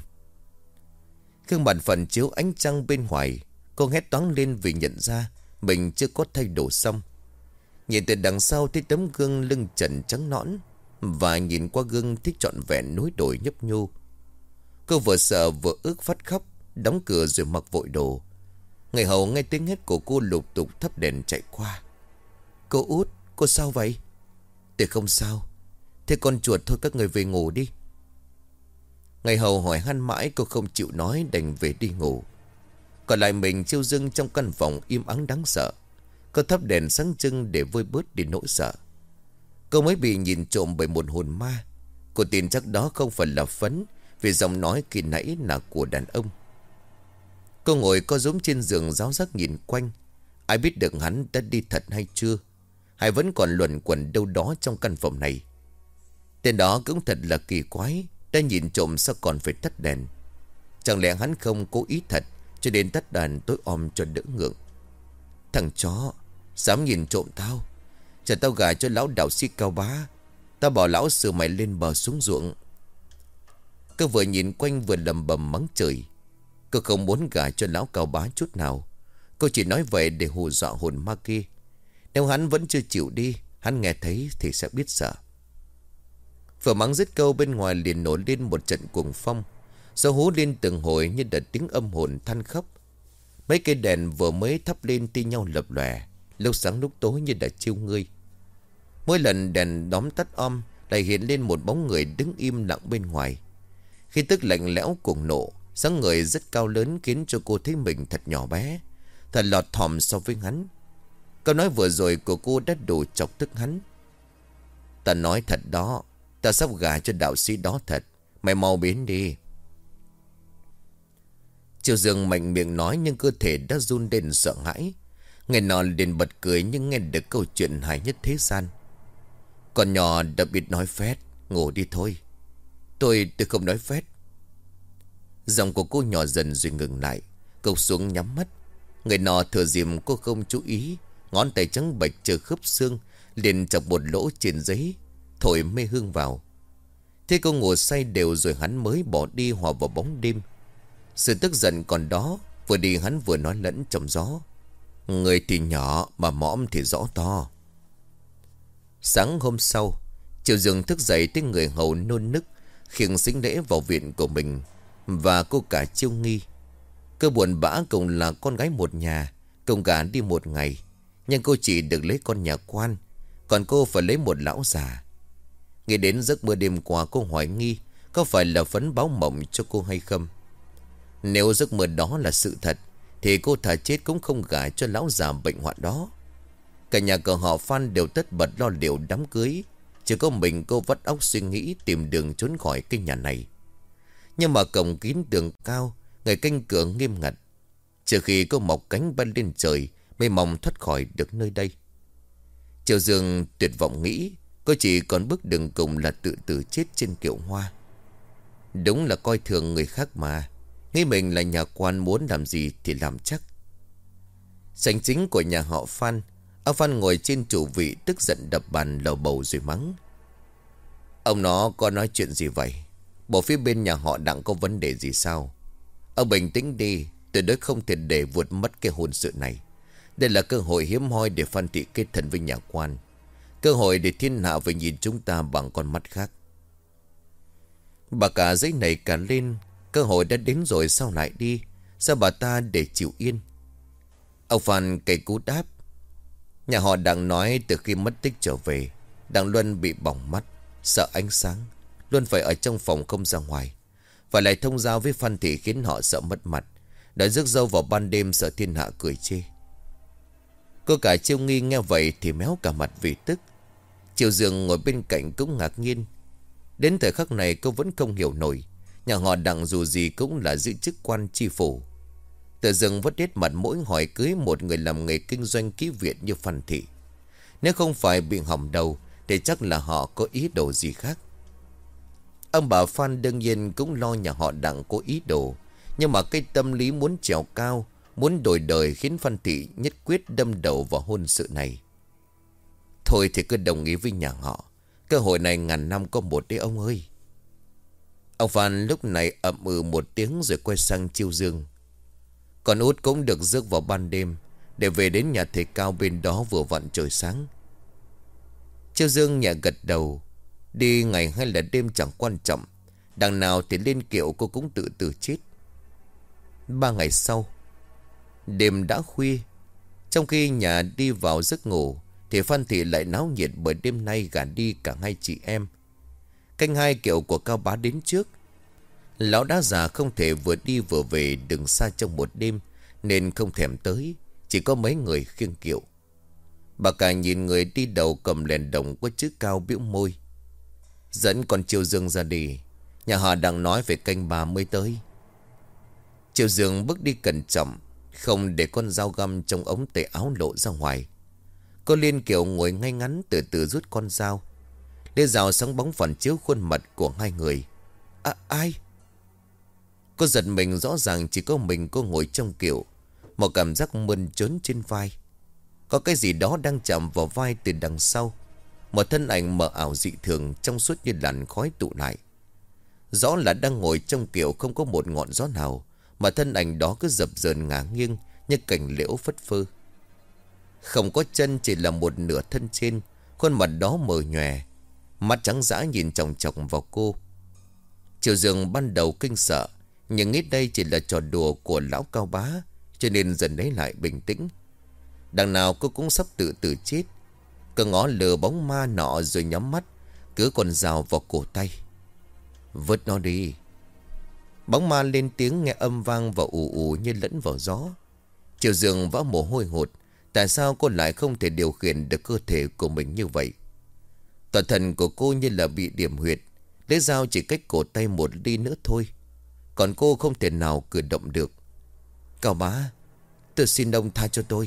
Speaker 1: Gương mặt phản chiếu ánh trăng bên ngoài, cô hét toáng lên vì nhận ra mình chưa có thay đồ xong. Nhìn từ đằng sau thấy tấm gương lưng trần trắng nõn, và nhìn qua gương thích trọn vẹn núi đồi nhấp nhô. Cô vừa sợ vừa ước phát khóc, đóng cửa rồi mặc vội đồ. Người hầu nghe tiếng hét của cô lục tục thắp đèn chạy qua: cô Út, cô sao vậy? Tôi không sao. Thế con chuột thôi, các người về ngủ đi. Người hầu hỏi han mãi cô không chịu nói, đành về đi ngủ. Còn lại mình Chiêu Dương trong căn phòng im ắng đáng sợ. Cô thắp đèn sáng trưng để vơi bớt đi nỗi sợ. Cô mới bị nhìn trộm bởi một hồn ma. Cô tin chắc đó không phải là Phấn, vì giọng nói khi nãy là của đàn ông. Cô ngồi co rúm trên giường ráo rác nhìn quanh. Ai biết được hắn đã đi thật hay chưa, hay vẫn còn luẩn quẩn đâu đó trong căn phòng này. Tên đó cũng thật là kỳ quái, đã nhìn trộm sao còn phải tắt đèn. Chẳng lẽ hắn không cố ý thật, cho đến tắt đèn tối om cho đỡ ngượng. Thằng chó, dám nhìn trộm tao, chờ tao gả cho lão đạo sĩ Cao Bá. Tao bảo lão sửa mày lên bờ xuống ruộng. Cô vừa nhìn quanh vừa lầm bầm mắng trời. Cô không muốn gả cho lão Cao Bá chút nào. Cô chỉ nói vậy để hù dọa hồn ma kia. Nếu hắn vẫn chưa chịu đi, hắn nghe thấy thì sẽ biết sợ. Vừa mắng dứt câu, bên ngoài liền nổi lên một trận cuồng phong. Gió hú lên từng hồi như đợt tiếng âm hồn than khóc. Mấy cây đèn vừa mới thắp lên ti nhau lập lòe, lúc sáng lúc tối như đã chiêu ngươi. Mỗi lần đèn đóm tắt om, lại hiện lên một bóng người đứng im lặng bên ngoài. Khi tức lạnh lẽo cuồng nộ, dáng người rất cao lớn khiến cho cô thấy mình thật nhỏ bé, thật lọt thỏm so với hắn. Câu nói vừa rồi của cô đã đủ chọc tức hắn. Ta nói thật đó, ta sắp gả cho đạo sĩ đó thật. Mày mau biến đi. Triều Dương mạnh miệng nói, nhưng cơ thể đã run lên sợ hãi. Người nọ liền bật cười nhưng nghe được câu chuyện hài nhất thế gian. Con nhỏ đặc biệt nói phét, ngủ đi thôi. Tôi không nói phét. Giọng của cô nhỏ dần rồi ngừng lại. Cục xuống nhắm mắt. Người nọ thừa dịp cô không chú ý, ngón tay trắng bệch chờ khớp xương, liền chọc một lỗ trên giấy, thổi mê hương vào. Thế cô ngủ say đều rồi hắn mới bỏ đi hòa vào bóng đêm. Sự tức giận còn đó, vừa đi hắn vừa nói lẫn trong gió: người thì nhỏ mà mõm thì rõ to. Sáng hôm sau, Triều Dương thức dậy thấy người hầu nôn nức khiêng sính lễ vào viện của mình, và cô cả Chiêu Nghi. Cô buồn bã cùng là con gái một nhà, cùng gả đi một ngày, nhưng cô chỉ được lấy con nhà quan, còn cô phải lấy một lão già. Nghĩ đến giấc mơ đêm qua, cô hoài nghi có phải là phấn báo mộng cho cô hay không. Nếu giấc mơ đó là sự thật thì cô thà chết cũng không gả cho lão già bệnh hoạn đó. Cả nhà cờ họ Phan đều tất bật lo liệu đám cưới. Chỉ có mình cô vắt óc suy nghĩ tìm đường trốn khỏi cái nhà này. Nhưng mà cổng kín tường cao, người canh cửa nghiêm ngặt. Trừ khi cô mọc cánh bay lên trời mới mong thoát khỏi được nơi đây. Triệu Dương tuyệt vọng nghĩ cô chỉ còn bước đường cùng là tự tử chết trên kiệu hoa. Đúng là coi thường người khác mà. Nghĩ mình là nhà quan, muốn làm gì thì làm chắc. Sảnh chính của nhà họ Phan. Ông Phan ngồi trên chủ vị tức giận đập bàn lầu bầu rồi mắng. Ông nó có nói chuyện gì vậy? Bộ phía bên nhà họ Đặng có vấn đề gì sao? Ông bình tĩnh đi. Tuyệt đối không thể để vụt mất cái hôn sự này. Đây là cơ hội hiếm hoi để Phan thị kết thân với nhà quan. Cơ hội để thiên hạ phải nhìn chúng ta bằng con mắt khác. Bà cả giấy này cả lên. Cơ hội đã đến rồi sao lại đi? Sao bà ta để chịu yên? Ông Phan cay cú đáp. Nhà họ Đặng nói từ khi mất tích trở về, Đặng Luân bị bỏng mắt, sợ ánh sáng, luôn phải ở trong phòng không ra ngoài. Phải lại thông giao với Phan thị khiến họ sợ mất mặt. Đã rước dâu vào ban đêm sợ thiên hạ cười chê. Cô cả Chiêu Nghi nghe vậy thì méo cả mặt vì tức. Triệu Dương ngồi bên cạnh cũng ngạc nhiên. Đến thời khắc này cô vẫn không hiểu nổi. Nhà họ Đặng dù gì cũng là giữ chức quan tri phủ. Tự dưng vất hết mặt mũi hỏi cưới một người làm nghề kinh doanh kỹ viện như Phan thị. Nếu không phải bị hỏng đầu thì chắc là họ có ý đồ gì khác. Ông bà Phan đương nhiên cũng lo nhà họ Đặng có ý đồ. Nhưng mà cái tâm lý muốn trèo cao, muốn đổi đời khiến Phan thị nhất quyết đâm đầu vào hôn sự này. Thôi thì cứ đồng ý với nhà họ. Cơ hội này ngàn năm có một đấy ông ơi. Ông Phan lúc này ậm ừ một tiếng rồi quay sang Chiêu Dương. Còn út cũng được rước vào ban đêm để về đến nhà thầy Cao bên đó vừa vặn trời sáng. Chiêu Dương nhẹ gật đầu. Đi ngày hay là đêm chẳng quan trọng. Đằng nào thì lên kiệu cô cũng tự tử chết. 3 ngày sau, đêm đã khuya. Trong khi nhà đi vào giấc ngủ thì Phan thị lại náo nhiệt bởi đêm nay gả đi cả hai chị em. Canh hai kiệu của Cao Bá đến trước. Lão đã già không thể vừa đi vừa về đường xa trong một đêm nên không thèm tới. Chỉ có mấy người khiêng kiệu. Bà cả nhìn người đi đầu cầm đèn đồng có chữ Cao bĩu môi. Dẫn con Chiêu Dương ra đi. Nhà họ đang nói về canh 3 mới tới. Chiêu Dương bước đi cẩn trọng, không để con dao găm trong ống tay áo lộ ra ngoài. Cô Liên Kiều ngồi ngay ngắn từ từ rút con dao. Lê dao sáng bóng phản chiếu khuôn mặt của hai người. À, ai? Cô giật mình, rõ ràng chỉ có mình cô ngồi trong kiệu. Một cảm giác mơn trớn trên vai. Có cái gì đó đang chạm vào vai từ đằng sau. Một thân ảnh mờ ảo dị thường, trong suốt như làn khói tụ lại. Rõ là đang ngồi trong kiệu không có một ngọn gió nào, mà thân ảnh đó cứ dập dờn ngả nghiêng như cành liễu phất phơ. Không có chân, chỉ là một nửa thân trên. Khuôn mặt đó mờ nhòe, mắt trắng dã nhìn chòng chọc vào cô. Triệu Dương ban đầu kinh sợ, nhưng nghĩ đây chỉ là trò đùa của lão Cao Bá, cho nên dần lấy lại bình tĩnh. Đằng nào cô cũng sắp tự tử chết. Cứ ngó lờ bóng ma nọ rồi nhắm mắt, cứ còn dao vào cổ tay. Vứt nó đi. Bóng ma lên tiếng nghe âm vang và ù ù như lẫn vào gió. Triệu Dương vã mồ hôi hột. Tại sao cô lại không thể điều khiển được cơ thể của mình như vậy? Toàn thân của cô như là bị điểm huyệt. Lấy dao chỉ cách cổ tay một ly nữa thôi. Còn cô không thể nào cử động được. Cao Bá, tôi xin ông tha cho tôi.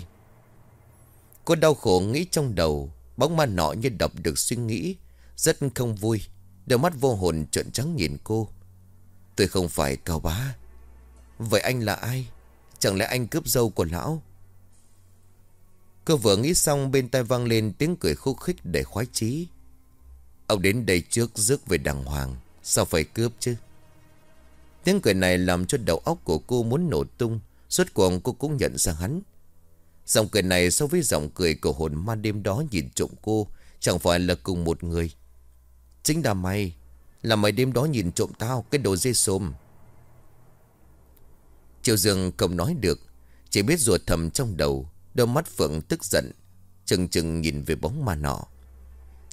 Speaker 1: Cô đau khổ nghĩ trong đầu. Bóng ma nọ như đọc được suy nghĩ, rất không vui. Đôi mắt vô hồn trợn trắng nhìn cô. Tôi không phải Cao Bá. Vậy anh là ai? Chẳng lẽ anh cướp dâu của lão? Cô vừa nghĩ xong, bên tai vang lên tiếng cười khúc khích để khoái chí. Ông đến đây trước rước về đàng hoàng, sao phải cướp chứ? Tiếng cười này làm cho đầu óc của cô muốn nổ tung. Suốt cuộc cô cũng nhận ra hắn. Giọng cười này so với giọng cười của hồn ma đêm đó nhìn trộm cô, chẳng phải là cùng một người. Chính là mày. Là mày đêm đó nhìn trộm tao, cái đồ dê xồm. Triệu Dương không nói được, chỉ biết ruột thầm trong đầu. Đôi mắt Phượng tức giận, chừng chừng nhìn về bóng ma nọ.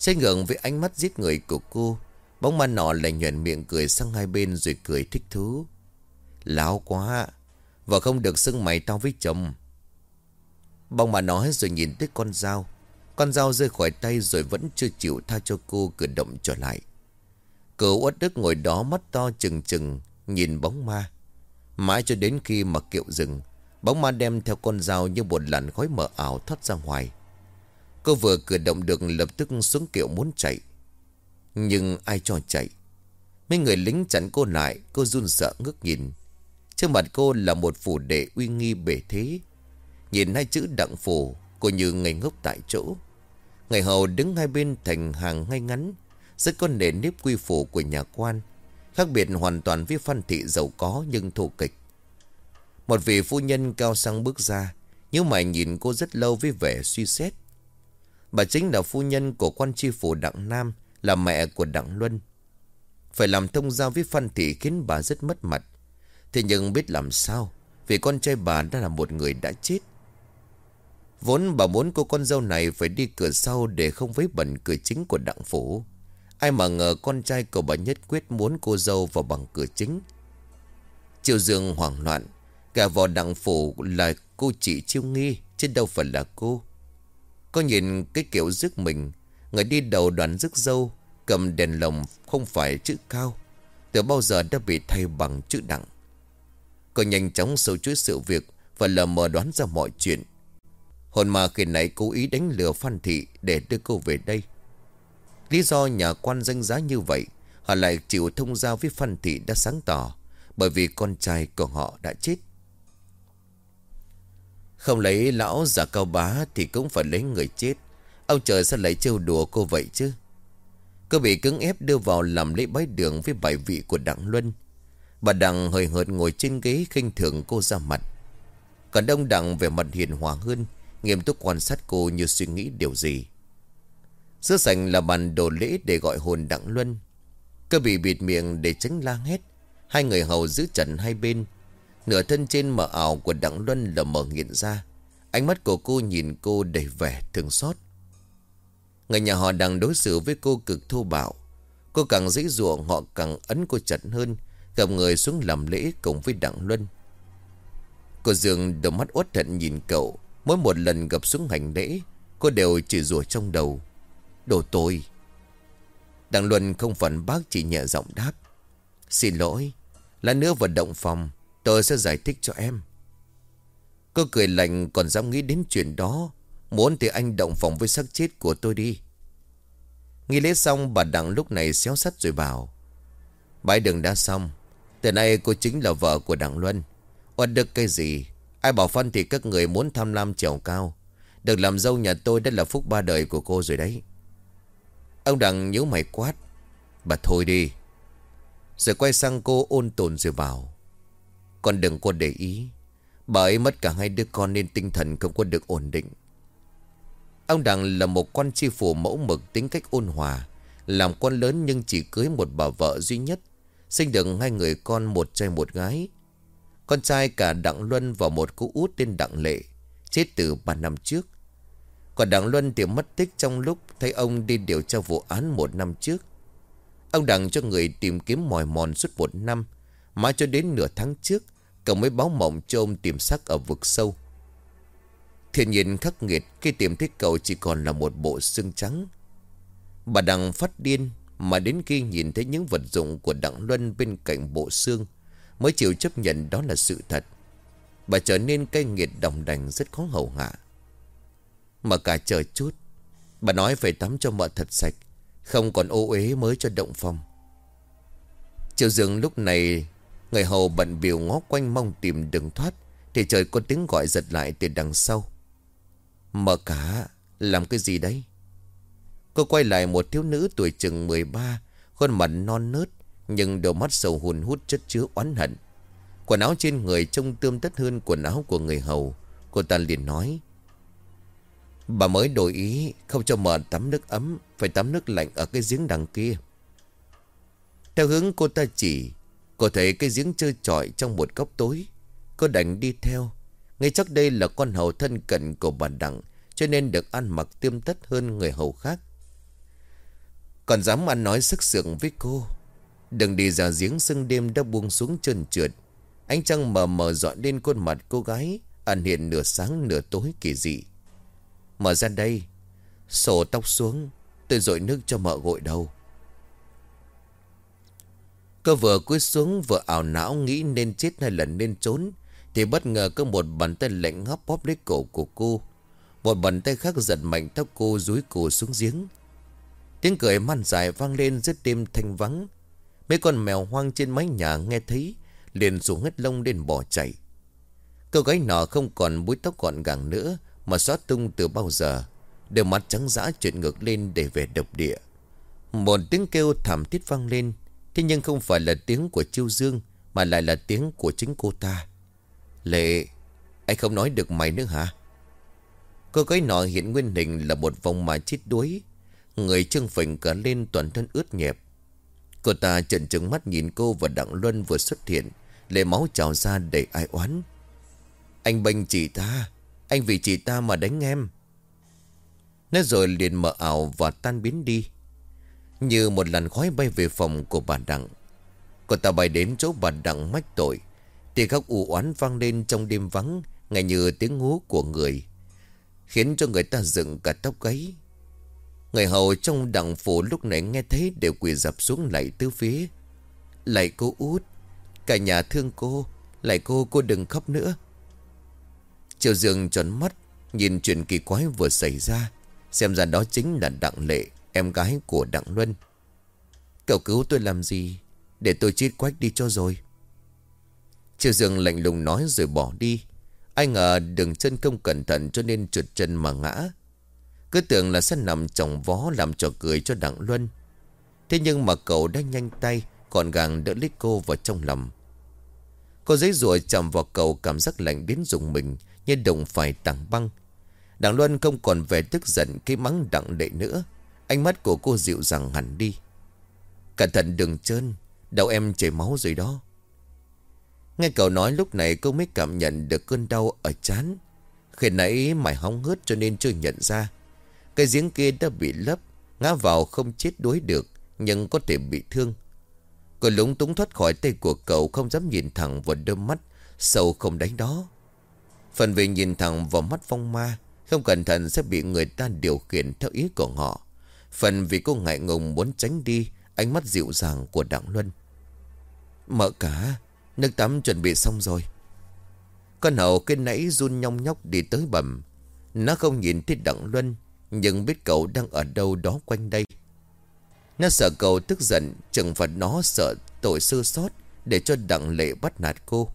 Speaker 1: Trái ngược với ánh mắt giết người của cô, bóng ma nọ lại nhoẻn miệng cười sang hai bên rồi cười thích thú. Láo quá, vợ không được xưng mày tao với chồng. Bóng ma nói rồi nhìn tới con dao. Con dao rơi khỏi tay rồi vẫn chưa chịu tha cho cô cử động trở lại. Cô uất ức ngồi đó mắt to trừng trừng nhìn bóng ma. Mãi cho đến khi mà kiệu dừng, bóng ma đem theo con dao như một làn khói mờ ảo thoát ra ngoài. Cô vừa cử động được lập tức xuống kiệu muốn chạy. Nhưng ai cho chạy? Mấy người lính chặn cô lại. Cô run sợ ngước nhìn. Trước mặt cô là một phủ đệ uy nghi bề thế. Nhìn hai chữ Đặng Phủ, cô như ngây ngốc tại chỗ. Người hầu đứng hai bên thành hàng ngay ngắn, rất có nền nếp quy phủ của nhà quan, khác biệt hoàn toàn với Phan thị giàu có nhưng thô kịch. Một vị phu nhân cao sang bước ra, nhíu mày nhìn cô rất lâu với vẻ suy xét. Bà chính là phu nhân của quan tri phủ Đặng Nam, là mẹ của Đặng Luân. Phải làm thông giao với Phan thị khiến bà rất mất mặt. Thế nhưng biết làm sao, vì con trai bà đã là một người đã chết. Vốn bà muốn cô con dâu này phải đi cửa sau để không vấy bẩn cửa chính của Đặng Phủ. Ai mà ngờ con trai của bà nhất quyết muốn cô dâu vào bằng cửa chính. Triệu Dương hoảng loạn, gả vào Đặng Phủ là cô chị Chiêu Nghi, chứ đâu phải là cô. Cô nhìn cái kiểu rước mình, người đi đầu đoàn rước dâu, cầm đèn lồng không phải chữ Cao, từ bao giờ đã bị thay bằng chữ Đặng. Cô nhanh chóng sâu chuỗi sự việc và lờ mờ đoán ra mọi chuyện. Hồn ma khi nãy cố ý đánh lừa Phan thị để đưa cô về đây. Lý do nhà quan danh giá như vậy, họ lại chịu thông giao với Phan thị đã sáng tỏ, bởi vì con trai của họ đã chết. Không lấy lão già Cao Bá thì cũng phải lấy người chết. Ông trời sao lại trêu đùa cô vậy chứ? Cô bị cưỡng ép đưa vào làm lễ bái đường với bài vị của Đặng Luân. Bà Đặng hời hợt ngồi trên ghế khinh thường cô ra mặt. Còn ông Đặng về mặt hiền hòa hơn, nghiêm túc quan sát cô như suy nghĩ điều gì. Giữa sảnh là bàn đồ lễ để gọi hồn Đặng Luân. Cô bị bịt miệng để tránh la hét. Hai người hầu giữ chặt hai bên. Nửa thân trên mờ ảo của Đặng Luân là mở nghiện ra. Ánh mắt của cô nhìn cô đầy vẻ thương xót. Người nhà họ đang đối xử với cô cực thô bạo. Cô càng giãy giụa họ càng ấn cô chặt hơn, gặp người xuống làm lễ cùng với Đặng Luân. Cô Dương đôi mắt uất hận nhìn cậu. Mỗi một lần gặp xuống hành lễ, cô đều chỉ rủa trong đầu: đồ tôi. Đặng Luân không phản bác, chỉ nhẹ giọng đáp: xin lỗi, lát nữa vào động phòng tôi sẽ giải thích cho em. Cô cười lạnh: còn dám nghĩ đến chuyện đó, muốn thì anh động phòng với xác chết của tôi đi. Nghi lễ xong, bà Đặng lúc này xéo sắt rồi bảo: bái đường đã xong, từ nay cô chính là vợ của Đặng Luân. Oan được cái gì? Ai bảo Phan thì các người muốn tham lam trèo cao. Được làm dâu nhà tôi đã là phúc ba đời của cô rồi đấy. Ông Đặng nhíu mày quát: bà thôi đi. Rồi quay sang cô ôn tồn rồi bảo: con đừng có để ý, bà ấy mất cả hai đứa con nên tinh thần không có được ổn định. Ông Đặng là một quan tri phủ mẫu mực, tính cách ôn hòa, làm quan lớn nhưng chỉ cưới một bà vợ duy nhất, sinh được hai người con, một trai một gái. Con trai cả Đặng Luân và một cô út tên Đặng Lệ, chết từ 3 năm trước. Còn Đặng Luân thì mất tích trong lúc thấy ông đi điều tra vụ án 1 năm trước. Ông Đặng cho người tìm kiếm mỏi mòn suốt 1 năm, mãi cho đến nửa tháng trước cậu mới báo mộng cho ông tìm xác ở vực sâu. Thiên nhiên khắc nghiệt, khi tìm thấy cậu chỉ còn là một bộ xương trắng. Bà Đặng phát điên, mà đến khi nhìn thấy những vật dụng của Đặng Luân bên cạnh bộ xương mới chịu chấp nhận đó là sự thật. Bà trở nên cay nghiệt đòng đành, rất khó hầu hạ. Mà cả chờ chút, bà nói phải tắm cho mợ thật sạch, không còn ô uế mới cho động phòng. Triệu Dương lúc này, người hầu bận bịu ngó quanh mong tìm đường thoát, thì trời có tiếng gọi giật lại từ đằng sau: mợ cả, làm cái gì đấy? Cô quay lại, một thiếu nữ tuổi chừng 13, khuôn mặt non nớt nhưng đôi mắt sầu hùn hút chất chứa oán hận. Quần áo trên người trông tươm tất hơn quần áo của người hầu. Cô ta liền nói: bà mới đổi ý, không cho mợ tắm nước ấm, phải tắm nước lạnh ở cái giếng đằng kia. Theo hướng cô ta chỉ, cô thấy cái giếng trơ trọi trong một góc tối. Cô đành đi theo. Ngay chắc đây là con hầu thân cận của bà Đặng, cho nên được ăn mặc tươm tất hơn người hầu khác. Còn dám ăn nói sức sượng với cô. Đừng đi ra giếng sương đêm đã buông xuống trơn trượt. Ánh trăng mờ mờ dọi lên khuôn mặt cô gái, ẩn hiện nửa sáng nửa tối kỳ dị. Mở ra đây. Xổ tóc xuống. Tôi dội nước cho mợ gội đầu. Cô vừa cúi xuống vừa ảo não nghĩ nên chết hay là nên trốn, thì bất ngờ có một bàn tay lạnh ngóc bóp lấy cổ của cô. Một bàn tay khác giật mạnh tóc cô dúi cô xuống giếng. Tiếng cười man dại vang lên giữa đêm thanh vắng. Mấy con mèo hoang trên mái nhà nghe thấy liền xuống hết lông lên bỏ chạy. Cô gái nọ không còn búi tóc gọn gàng nữa mà xóa tung từ bao giờ, đôi mắt trắng dã chuyển ngược lên để về độc địa. Một tiếng kêu thảm thiết vang lên. Thế nhưng không phải là tiếng của Chiêu Dương, mà lại là tiếng của chính cô ta. Lệ, anh không nói được mày nữa hả? Cô gái nọ hiện nguyên hình là một vòng mà chết đuối, người trương phình cả lên, toàn thân ướt nhẹp. Cô ta trợn trừng mắt nhìn cô và Đặng Luân vừa xuất hiện, lệ máu trào ra đầy ai oán. Anh bênh chị ta, anh vì chị ta mà đánh em. Nói rồi liền mờ ảo và tan biến đi. Như một làn khói bay về phòng của bà Đặng. Cô ta bay đến chỗ bà Đặng mách tội. Tiếng khóc u oán vang lên trong đêm vắng, nghe như tiếng hú của người, khiến cho người ta dựng cả tóc gáy. Người hầu trong Đặng phủ lúc này nghe thấy đều quỳ dập xuống lạy tứ phía. Lạy cô út, cả nhà thương cô. Lạy cô đừng khóc nữa. Triệu Dương tròn mắt nhìn chuyện kỳ quái vừa xảy ra. Xem ra đó chính là Đặng Lệ, em gái của Đặng Luân. Cậu cứu tôi làm gì? Để tôi chết quách đi cho rồi. Triệu Dương lạnh lùng nói rồi bỏ đi. Ai ngờ đường chân không cẩn thận cho nên trượt chân mà ngã. Cứ tưởng là sẽ nằm chồng vó làm trò cười cho Đặng Luân. Thế nhưng mà cậu đã nhanh tay gọn gàng đỡ lấy cô vào trong lòng. Cô giấy rùa chạm vào cậu, cảm giác lạnh đến rùng mình như đụng phải tảng băng. Đặng Luân không còn vẻ tức giận khi mắng Đặng Lệ nữa. Ánh mắt của cô dịu dàng hẳn đi. Cẩn thận đừng trơn, đầu em chảy máu rồi đó. Nghe cậu nói lúc này cô mới cảm nhận được cơn đau ở trán. Khi nãy mày hóng hớt cho nên chưa nhận ra. Cái giếng kia đã bị lấp, ngã vào không chết đuối được, nhưng có thể bị thương. Cô lúng túng thoát khỏi tay của cậu, không dám nhìn thẳng vào đôi mắt sâu không đánh đó. Phần vì nhìn thẳng vào mắt phong ma, không cẩn thận sẽ bị người ta điều khiển theo ý của họ. Phần vì cô ngại ngùng muốn tránh đi ánh mắt dịu dàng của Đặng Luân. Mợ cả, nước tắm chuẩn bị xong rồi. Con hầu cái nãy run nhong nhóc đi tới bẩm. Nó không nhìn thấy Đặng Luân, nhưng biết cậu đang ở đâu đó quanh đây. Nó sợ cậu tức giận, trừng phạt nó, sợ tội sơ sót để cho Đặng Lệ bắt nạt cô.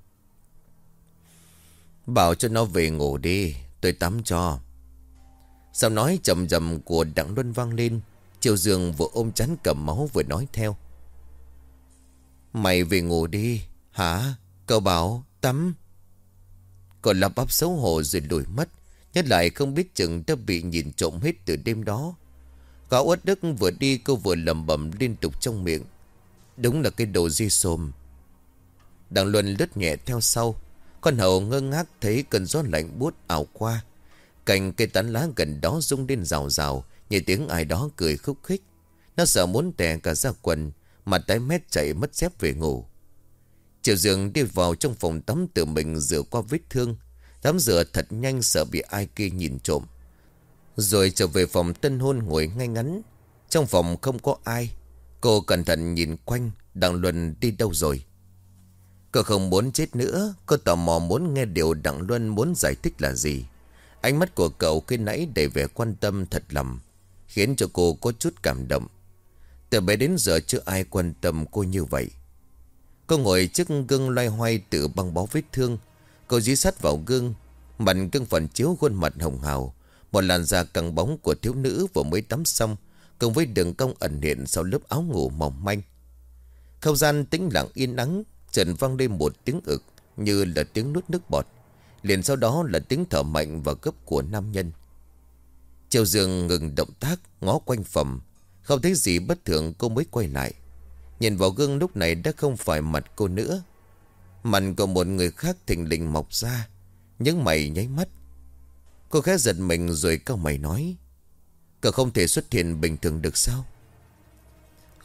Speaker 1: Bảo cho nó về ngủ đi, tôi tắm cho. Giọng nói trầm trầm của Đặng Luân vang lên. Triệu Dương vừa ôm chán cầm máu vừa nói theo. Mày về ngủ đi. Hả? Cậu bảo tắm. Cô lắp bắp xấu hổ rồi lùi mất. Nhất lại không biết chừng đã bị nhìn trộm hết từ đêm đó. Gã uất đức vừa đi cô vừa lẩm bẩm liên tục trong miệng. Đúng là cái đồ di xồm. Đặng Luân lướt nhẹ theo sau. Con hầu ngơ ngác thấy cơn gió lạnh buốt ảo qua. Cành cây tán lá gần đó rung lên rào rào, như tiếng ai đó cười khúc khích. Nó sợ muốn tè cả ra quần, mà tái mét chạy mất dép về ngủ. Triệu Dương đi vào trong phòng tắm tự mình rửa qua vết thương. Tắm rửa thật nhanh sợ bị ai kia nhìn trộm. Rồi trở về phòng tân hôn ngồi ngay ngắn. Trong phòng không có ai. Cô cẩn thận nhìn quanh. Đặng Luân đi đâu rồi? Cô không muốn chết nữa. Cô tò mò muốn nghe điều Đặng Luân muốn giải thích là gì. Ánh mắt của cậu khi nãy đầy vẻ quan tâm thật lòng, khiến cho cô có chút cảm động. Từ bé đến giờ chưa ai quan tâm cô như vậy. Cô ngồi trước gương loay hoay tự băng bó vết thương. Cô dí sát vào gương. Mặt gương phản chiếu khuôn mặt hồng hào, một làn da căng bóng của thiếu nữ vừa mới tắm xong, cùng với đường cong ẩn hiện sau lớp áo ngủ mỏng manh. Không gian tĩnh lặng yên ắng. Chợt vang lên một tiếng ực, như là tiếng nuốt nước bọt. Liền sau đó là tiếng thở mạnh và gấp của nam nhân. Triệu Dương ngừng động tác, ngó quanh phòng. Không thấy gì bất thường cô mới quay lại. Nhìn vào gương lúc này đã không phải mặt cô nữa. Mặt của một người khác thình lình mọc ra. Những mày nháy mắt. Cô khẽ giật mình rồi cau mày nói. Cậu không thể xuất hiện bình thường được sao?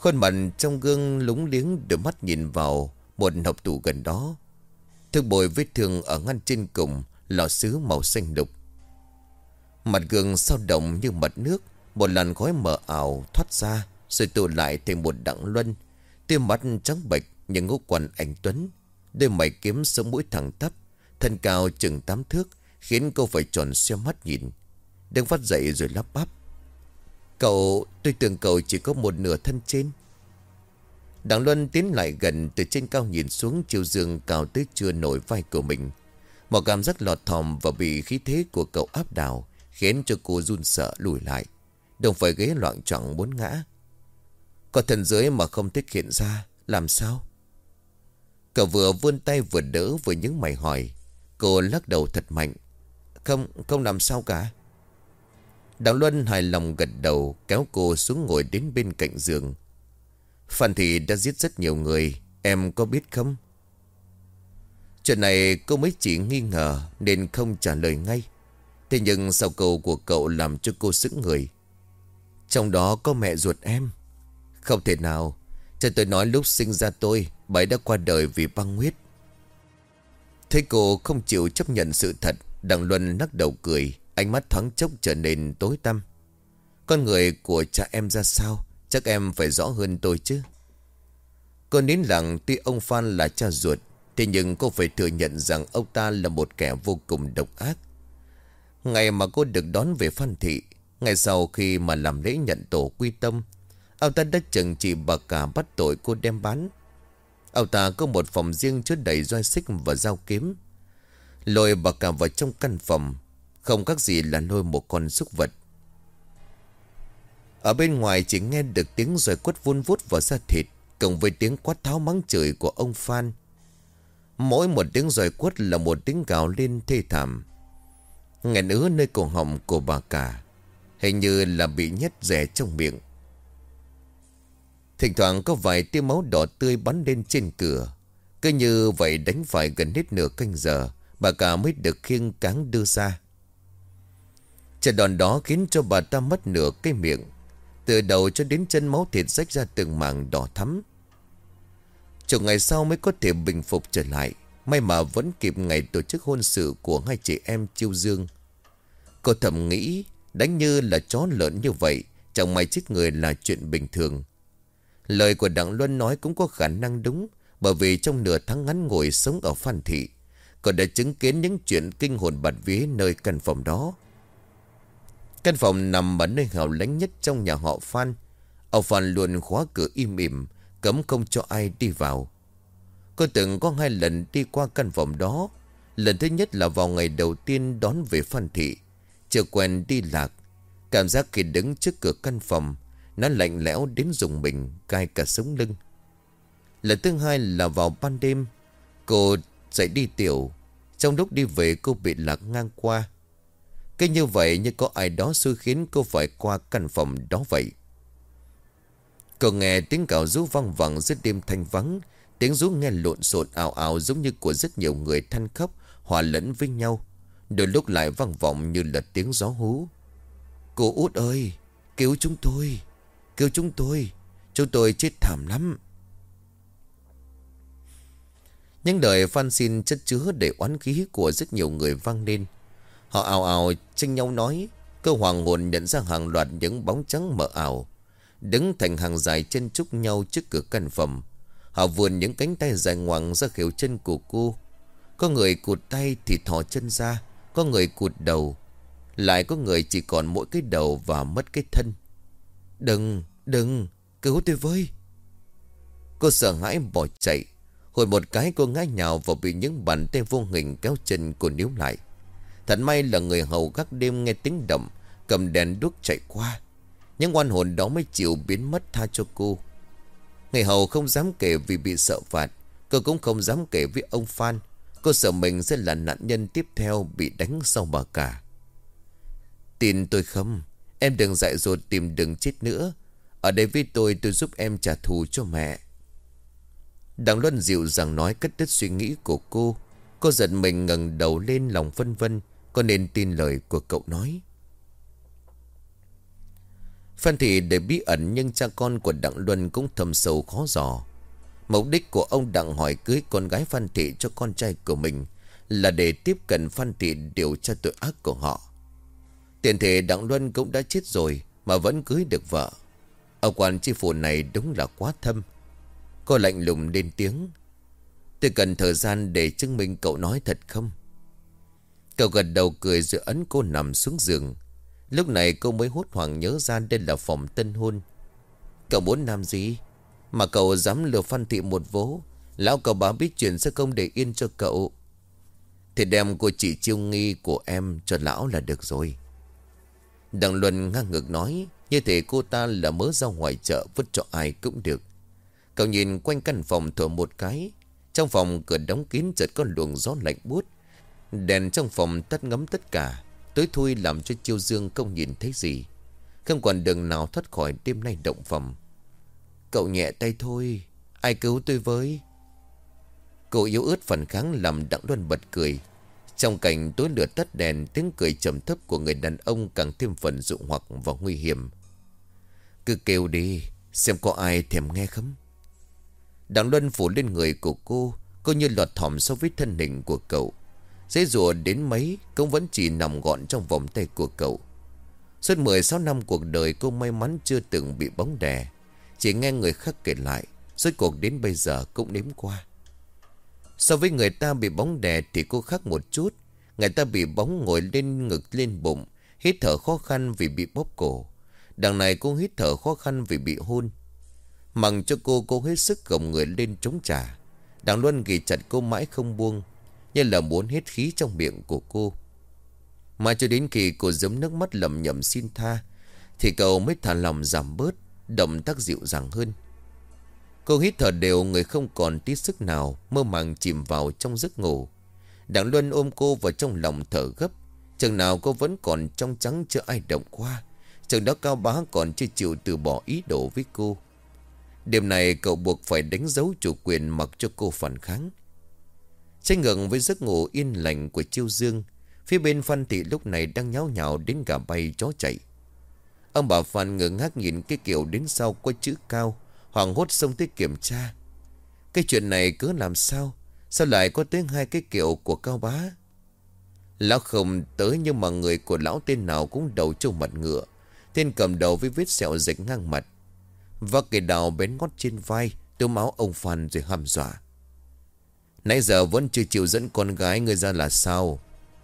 Speaker 1: Khuôn mặt trong gương lúng liếng, đôi mắt nhìn vào một hộc tủ gần đó. Thức bồi vết thương ở ngăn trên cùng, lọ sứ màu xanh lục. Mặt gương sao động như mặt nước. Một làn khói mờ ảo thoát ra, rồi tụ lại thành một Đặng Luân. Tia mắt trắng bệch, những ngũ quan anh tuấn, đôi mày kiếm sống mũi thẳng tắp, thân cao chừng 8 thước, khiến cô phải tròn xoe mắt nhìn. Đứng phát dậy rồi lắp bắp: Tôi tưởng cậu chỉ có một nửa thân trên. Đặng Luân tiến lại gần, từ trên cao nhìn xuống, chiều dương cao tới chưa nổi vai của mình. Một cảm giác lọt thỏm và bị khí thế của cậu áp đảo, khiến cho cô run sợ lùi lại, đồng phải ghế loạng choạng muốn ngã. Có thân dưới mà không thích hiện ra, làm sao? Cậu vừa vươn tay vừa đỡ vừa nhướng mày hỏi. Cô lắc đầu thật mạnh: Không làm sao cả. Đặng Luân hài lòng gật đầu, kéo cô xuống ngồi đến bên cạnh giường. Phan Thị đã giết rất nhiều người, em có biết không? Chuyện này cô mới chỉ nghi ngờ nên không trả lời ngay. Thế nhưng sau câu của cậu làm cho cô sững người. Trong đó có mẹ ruột em. Không thể nào. Cho tôi nói lúc sinh ra tôi, bà ấy đã qua đời vì băng huyết. Thấy cô không chịu chấp nhận sự thật, Đặng Luân lắc đầu cười, ánh mắt thoáng chốc trở nên tối tăm. Con người của cha em ra sao, chắc em phải rõ hơn tôi chứ. Cô nín lặng. Tuy ông Phan là cha ruột, thế nhưng cô phải thừa nhận rằng ông ta là một kẻ vô cùng độc ác. Ngày mà cô được đón về Phan Thị, ngày sau khi mà làm lễ nhận tổ quy tâm, ông ta đã trừng trị bà cả, bắt tội cô đem bán. Ông ta có một phòng riêng chứa đầy roi xích và dao kiếm, lôi bà cả vào trong căn phòng, không khác gì là lôi một con súc vật. Ở bên ngoài chỉ nghe được tiếng roi quất vun vút vào da thịt, cộng với tiếng quát tháo mắng chửi của ông Phan. Mỗi một tiếng roi quất là một tiếng gào lên thê thảm, nghẹn ứ nơi cổ họng của bà cả, hình như là bị nhét rẻ trong miệng. Thỉnh thoảng có vài tia máu đỏ tươi bắn lên trên cửa. Cứ như vậy đánh phải gần hết nửa canh giờ, bà cả mới được khiêng cáng đưa ra. Trận đòn đó khiến cho bà ta mất nửa cái miệng, từ đầu cho đến chân máu thịt rách ra từng mảng đỏ thắm. Chục ngày sau mới có thể bình phục trở lại. May mà vẫn kịp ngày tổ chức hôn sự của hai chị em Chiêu Dương. Cô thầm nghĩ, đánh như là chó lợn như vậy, chẳng may chết người là chuyện bình thường. Lời của Đặng Luân nói cũng có khả năng đúng, bởi vì trong nửa tháng ngắn ngủi sống ở Phan Thị, cô đã chứng kiến những chuyện kinh hồn bạt vía nơi căn phòng đó. Căn phòng nằm ở nơi hẻo lánh nhất trong nhà họ Phan. Ông Phan luôn khóa cửa im ỉm, cấm không cho ai đi vào. Cô từng có 2 lần đi qua căn phòng đó. Lần thứ nhất là vào ngày đầu tiên đón về Phan Thị, chưa quen đi lạc. Cảm giác khi đứng trước cửa căn phòng, nó lạnh lẽo đến rùng mình, cay cả sống lưng. Lần thứ 2 là vào ban đêm. Cô dậy đi tiểu. Trong lúc đi về cô bị lạc ngang qua. Cứ như vậy như có ai đó xui khiến cô phải qua căn phòng đó vậy. Cô nghe tiếng cào rú vang vẳng giữa đêm thanh vắng. Tiếng rú nghe lộn xộn ào ào giống như của rất nhiều người than khóc hòa lẫn với nhau. Đôi lúc lại vang vọng như là tiếng gió hú. Cô Út ơi, cứu chúng tôi, cứu chúng tôi chết thảm lắm. Những lời van xin chất chứa để oán khí của rất nhiều người vang lên. Họ ào ào tranh nhau nói. Cơ hoàng hồn nhận ra hàng loạt những bóng trắng mờ ảo đứng thành hàng dài chân chúc nhau trước cửa căn phòng. Họ vươn những cánh tay dài ngoằng ra khuỷu chân của cô. Có người cụt tay thì thò chân ra, có người cụt đầu, lại có người chỉ còn mỗi cái đầu và mất cái thân. Đừng, cứu tôi với. Cô sợ hãi bỏ chạy. Hồi một cái cô ngã nhào vào bị những bàn tay vô hình kéo chân cô níu lại. Thật may là người hầu gác đêm nghe tiếng động, cầm đèn đuốc chạy qua. Những oan hồn đó mới chịu biến mất tha cho cô. Người hầu không dám kể vì bị sợ phạt. Cô cũng không dám kể với ông Phan. Cô sợ mình sẽ là nạn nhân tiếp theo bị đánh sau bà cả. Tin tôi không? Em đừng dại dột tìm đừng chết nữa. Ở đây với tôi giúp em trả thù cho mẹ. Đặng Luân dịu dàng nói cắt đứt suy nghĩ của cô. Cô giật mình ngẩng đầu lên, lòng vân vân. Có nên tin lời của cậu nói? Phan Thị để bí ẩn, nhưng cha con của Đặng Luân cũng thầm sâu khó dò. Mục đích của ông Đặng hỏi cưới con gái Phan Thị cho con trai của mình là để tiếp cận Phan Thị điều tra tội ác của họ. Tiền thể Đặng Luân cũng đã chết rồi mà vẫn cưới được vợ. Ông quan chi phủ này đúng là quá thâm. Cô lạnh lùng lên tiếng: tôi cần thời gian để chứng minh cậu nói thật không? Cậu gật đầu cười rồi ấn cô nằm xuống giường. Lúc này cô mới hốt hoảng nhớ ra đây là phòng tân hôn. Cậu muốn làm gì mà cậu dám lừa Phan Thị một vố? Lão cậu báo biết chuyện sẽ không để yên cho cậu. Thì đem cô chị Chiêu Nghi của em cho lão là được rồi. Đặng Luân ngang ngược nói, như thể cô ta là mớ rau ngoài chợ vứt cho ai cũng được. Cậu nhìn quanh căn phòng thở một cái. Trong phòng cửa đóng kín, chợt có luồng gió lạnh buốt. Đèn trong phòng tắt ngấm tất cả, tối thui làm cho Chiêu Dương không nhìn thấy gì. Không còn đường nào thoát khỏi đêm nay động phòng. Cậu nhẹ tay thôi, ai cứu tôi với? Cô yếu ớt phản kháng làm Đặng Luân bật cười. Trong cảnh tối lửa tắt đèn, tiếng cười trầm thấp của người đàn ông càng thêm phần dụ hoặc và nguy hiểm. Cứ kêu đi, xem có ai thèm nghe không? Đặng Luân phủ lên người của cô như lọt thỏm so với thân hình của cậu. Dễ dụa đến mấy cũng vẫn chỉ nằm gọn trong vòng tay của cậu. Suốt 16 năm cuộc đời, cô may mắn chưa từng bị bóng đè. Chỉ nghe người khác kể lại, rốt cuộc đến bây giờ cũng nếm qua. So với người ta bị bóng đè thì cô khác một chút. Người ta bị bóng ngồi lên ngực lên bụng, hít thở khó khăn vì bị bóp cổ. Đằng này cô hít thở khó khăn vì bị hôn. Mặc cho cô hết sức gồng người lên chống trả. Đặng Luân ghì chặt cô mãi không buông, như là muốn hết khí trong miệng của cô. Mà cho đến khi cô giấm nước mắt lầm nhầm xin tha, thì cậu mới thả lòng giảm bớt, động tác dịu dàng hơn. Cô hít thở đều, người không còn tí sức nào, mơ màng chìm vào trong giấc ngủ. Đặng Luân ôm cô vào trong lòng thở gấp. Chừng nào cô vẫn còn trong trắng chưa ai động qua, chừng đó Cao Bá còn chưa chịu từ bỏ ý đồ với cô. Đêm này cậu buộc phải đánh dấu chủ quyền mặc cho cô phản kháng. Trái ngược với giấc ngủ yên lành của Chiêu Dương, phía bên Phan Thị lúc này đang nháo nhào đến gà bay chó chạy. Ông bà Phan ngơ ngác nhìn cái kiểu đến sau có chữ Cao, hoảng hốt xông tới kiểm tra. Cái chuyện này cứ làm sao? Sao lại có tới 2 cái kiểu của Cao Bá? Lão không tới, nhưng mà người của lão tên nào cũng đầu trâu mặt ngựa. Tên cầm đầu với vết sẹo rạch ngang mặt, và cây đào bén ngót trên vai, tươm áo ông Phan rồi hăm dọa. Nãy giờ vẫn chưa chịu dẫn con gái người ra là sao?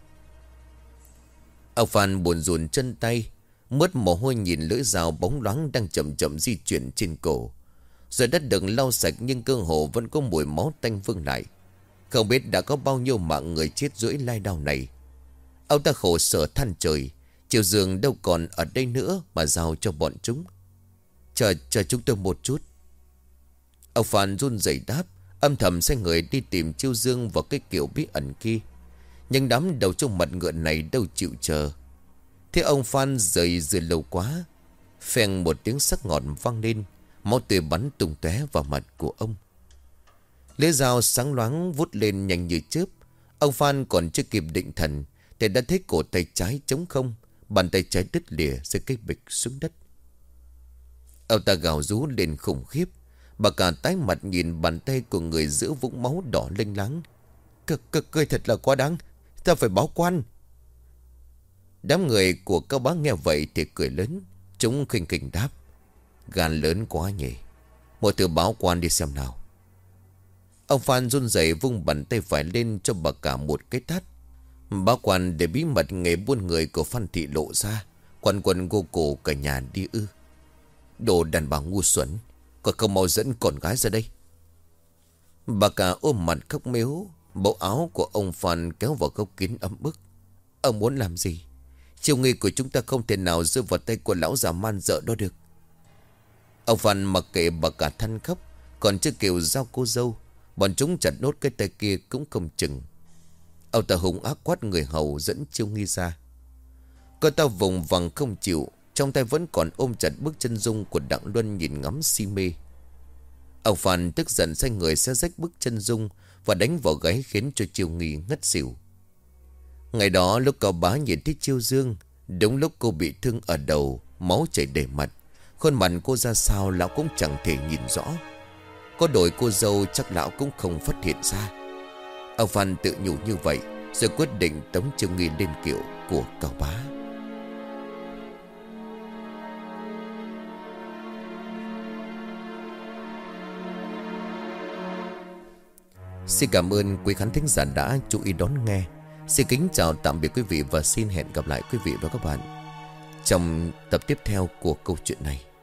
Speaker 1: Ông Phan buồn rùn chân tay, mướt mồ hôi nhìn lưỡi dao bóng loáng đang chậm chậm di chuyển trên cổ. Rồi đất đừng lau sạch, nhưng cơ hồ vẫn có mùi máu tanh vương lại. Không biết đã có bao nhiêu mạng người chết rưỡi lai đau này. Ông ta khổ sở than trời, Chiêu Dương đâu còn ở đây nữa mà giao cho bọn chúng. Chờ chúng tôi một chút. Ông Phan run rẩy đáp, âm thầm xoay người đi tìm Chiêu Dương vào cái kiểu bí ẩn kia. Nhưng đám đầu trâu mặt ngựa này đâu chịu chờ. Thế ông Phan rời dừa lâu quá. Phèn một tiếng sắc ngọt vang lên, máu tươi bắn tung tóe vào mặt của ông. Lưỡi dao sáng loáng vút lên nhanh như chớp. Ông Phan còn chưa kịp định thần thì đã thấy cổ tay trái trống không, bàn tay trái đứt lìa rơi cái bịch xuống đất. Ông ta gào rú lên khủng khiếp. Bà cả tái mặt nhìn bàn tay của người giữa vũng máu đỏ lênh láng. Cười thật là quá đáng, ta phải báo quan. Đám người của Cao Bá nghe vậy thì cười lớn. Chúng khinh khỉnh đáp, gan lớn quá nhỉ, một thứ báo quan đi xem nào. Ông Phan run rẩy vung bàn tay phải lên cho bà cả một cái tát. Báo quan để bí mật nghề buôn người của Phan Thị lộ ra, quần quần gô cổ cả nhà đi ư? Đồ đàn bà ngu xuẩn, còn không mau dẫn con gái ra đây. Bà cả ôm mặt khóc mếu. Bộ áo của ông Phan kéo vào góc kín ấm bức. Ông muốn làm gì? Chiêu Nghi của chúng ta không thể nào rơi vào tay của lão già man dợ đó được. Ông Phan mặc kệ bà cả than khóc, còn chưa kêu giao cô dâu, bọn chúng chặt nốt cái tay kia cũng không chừng. Ông ta hung ác quát người hầu dẫn Chiêu Nghi ra. Cô ta vùng vằng không chịu, trong tay vẫn còn ôm chặt bức chân dung của Đặng Luân nhìn ngắm si mê. Ông Phan tức giận xoay người xé rách bức chân dung và đánh vào gáy khiến cho Chiêu Nghi ngất xỉu. Ngày đó lúc Cao Bá nhìn thấy Chiêu Dương, đúng lúc cô bị thương ở đầu, máu chảy đầy mặt, Khuôn mặt cô ra sao lão cũng chẳng thể nhìn rõ. Có đổi cô dâu chắc lão cũng không phát hiện ra. Ông Phan tự nhủ như vậy, rồi quyết định tống Chiêu Nghi lên kiệu của Cao Bá. Xin cảm ơn quý khán thính giả đã chú ý đón nghe. Xin kính chào tạm biệt quý vị và xin hẹn gặp lại quý vị và các bạn trong tập tiếp theo của câu chuyện này.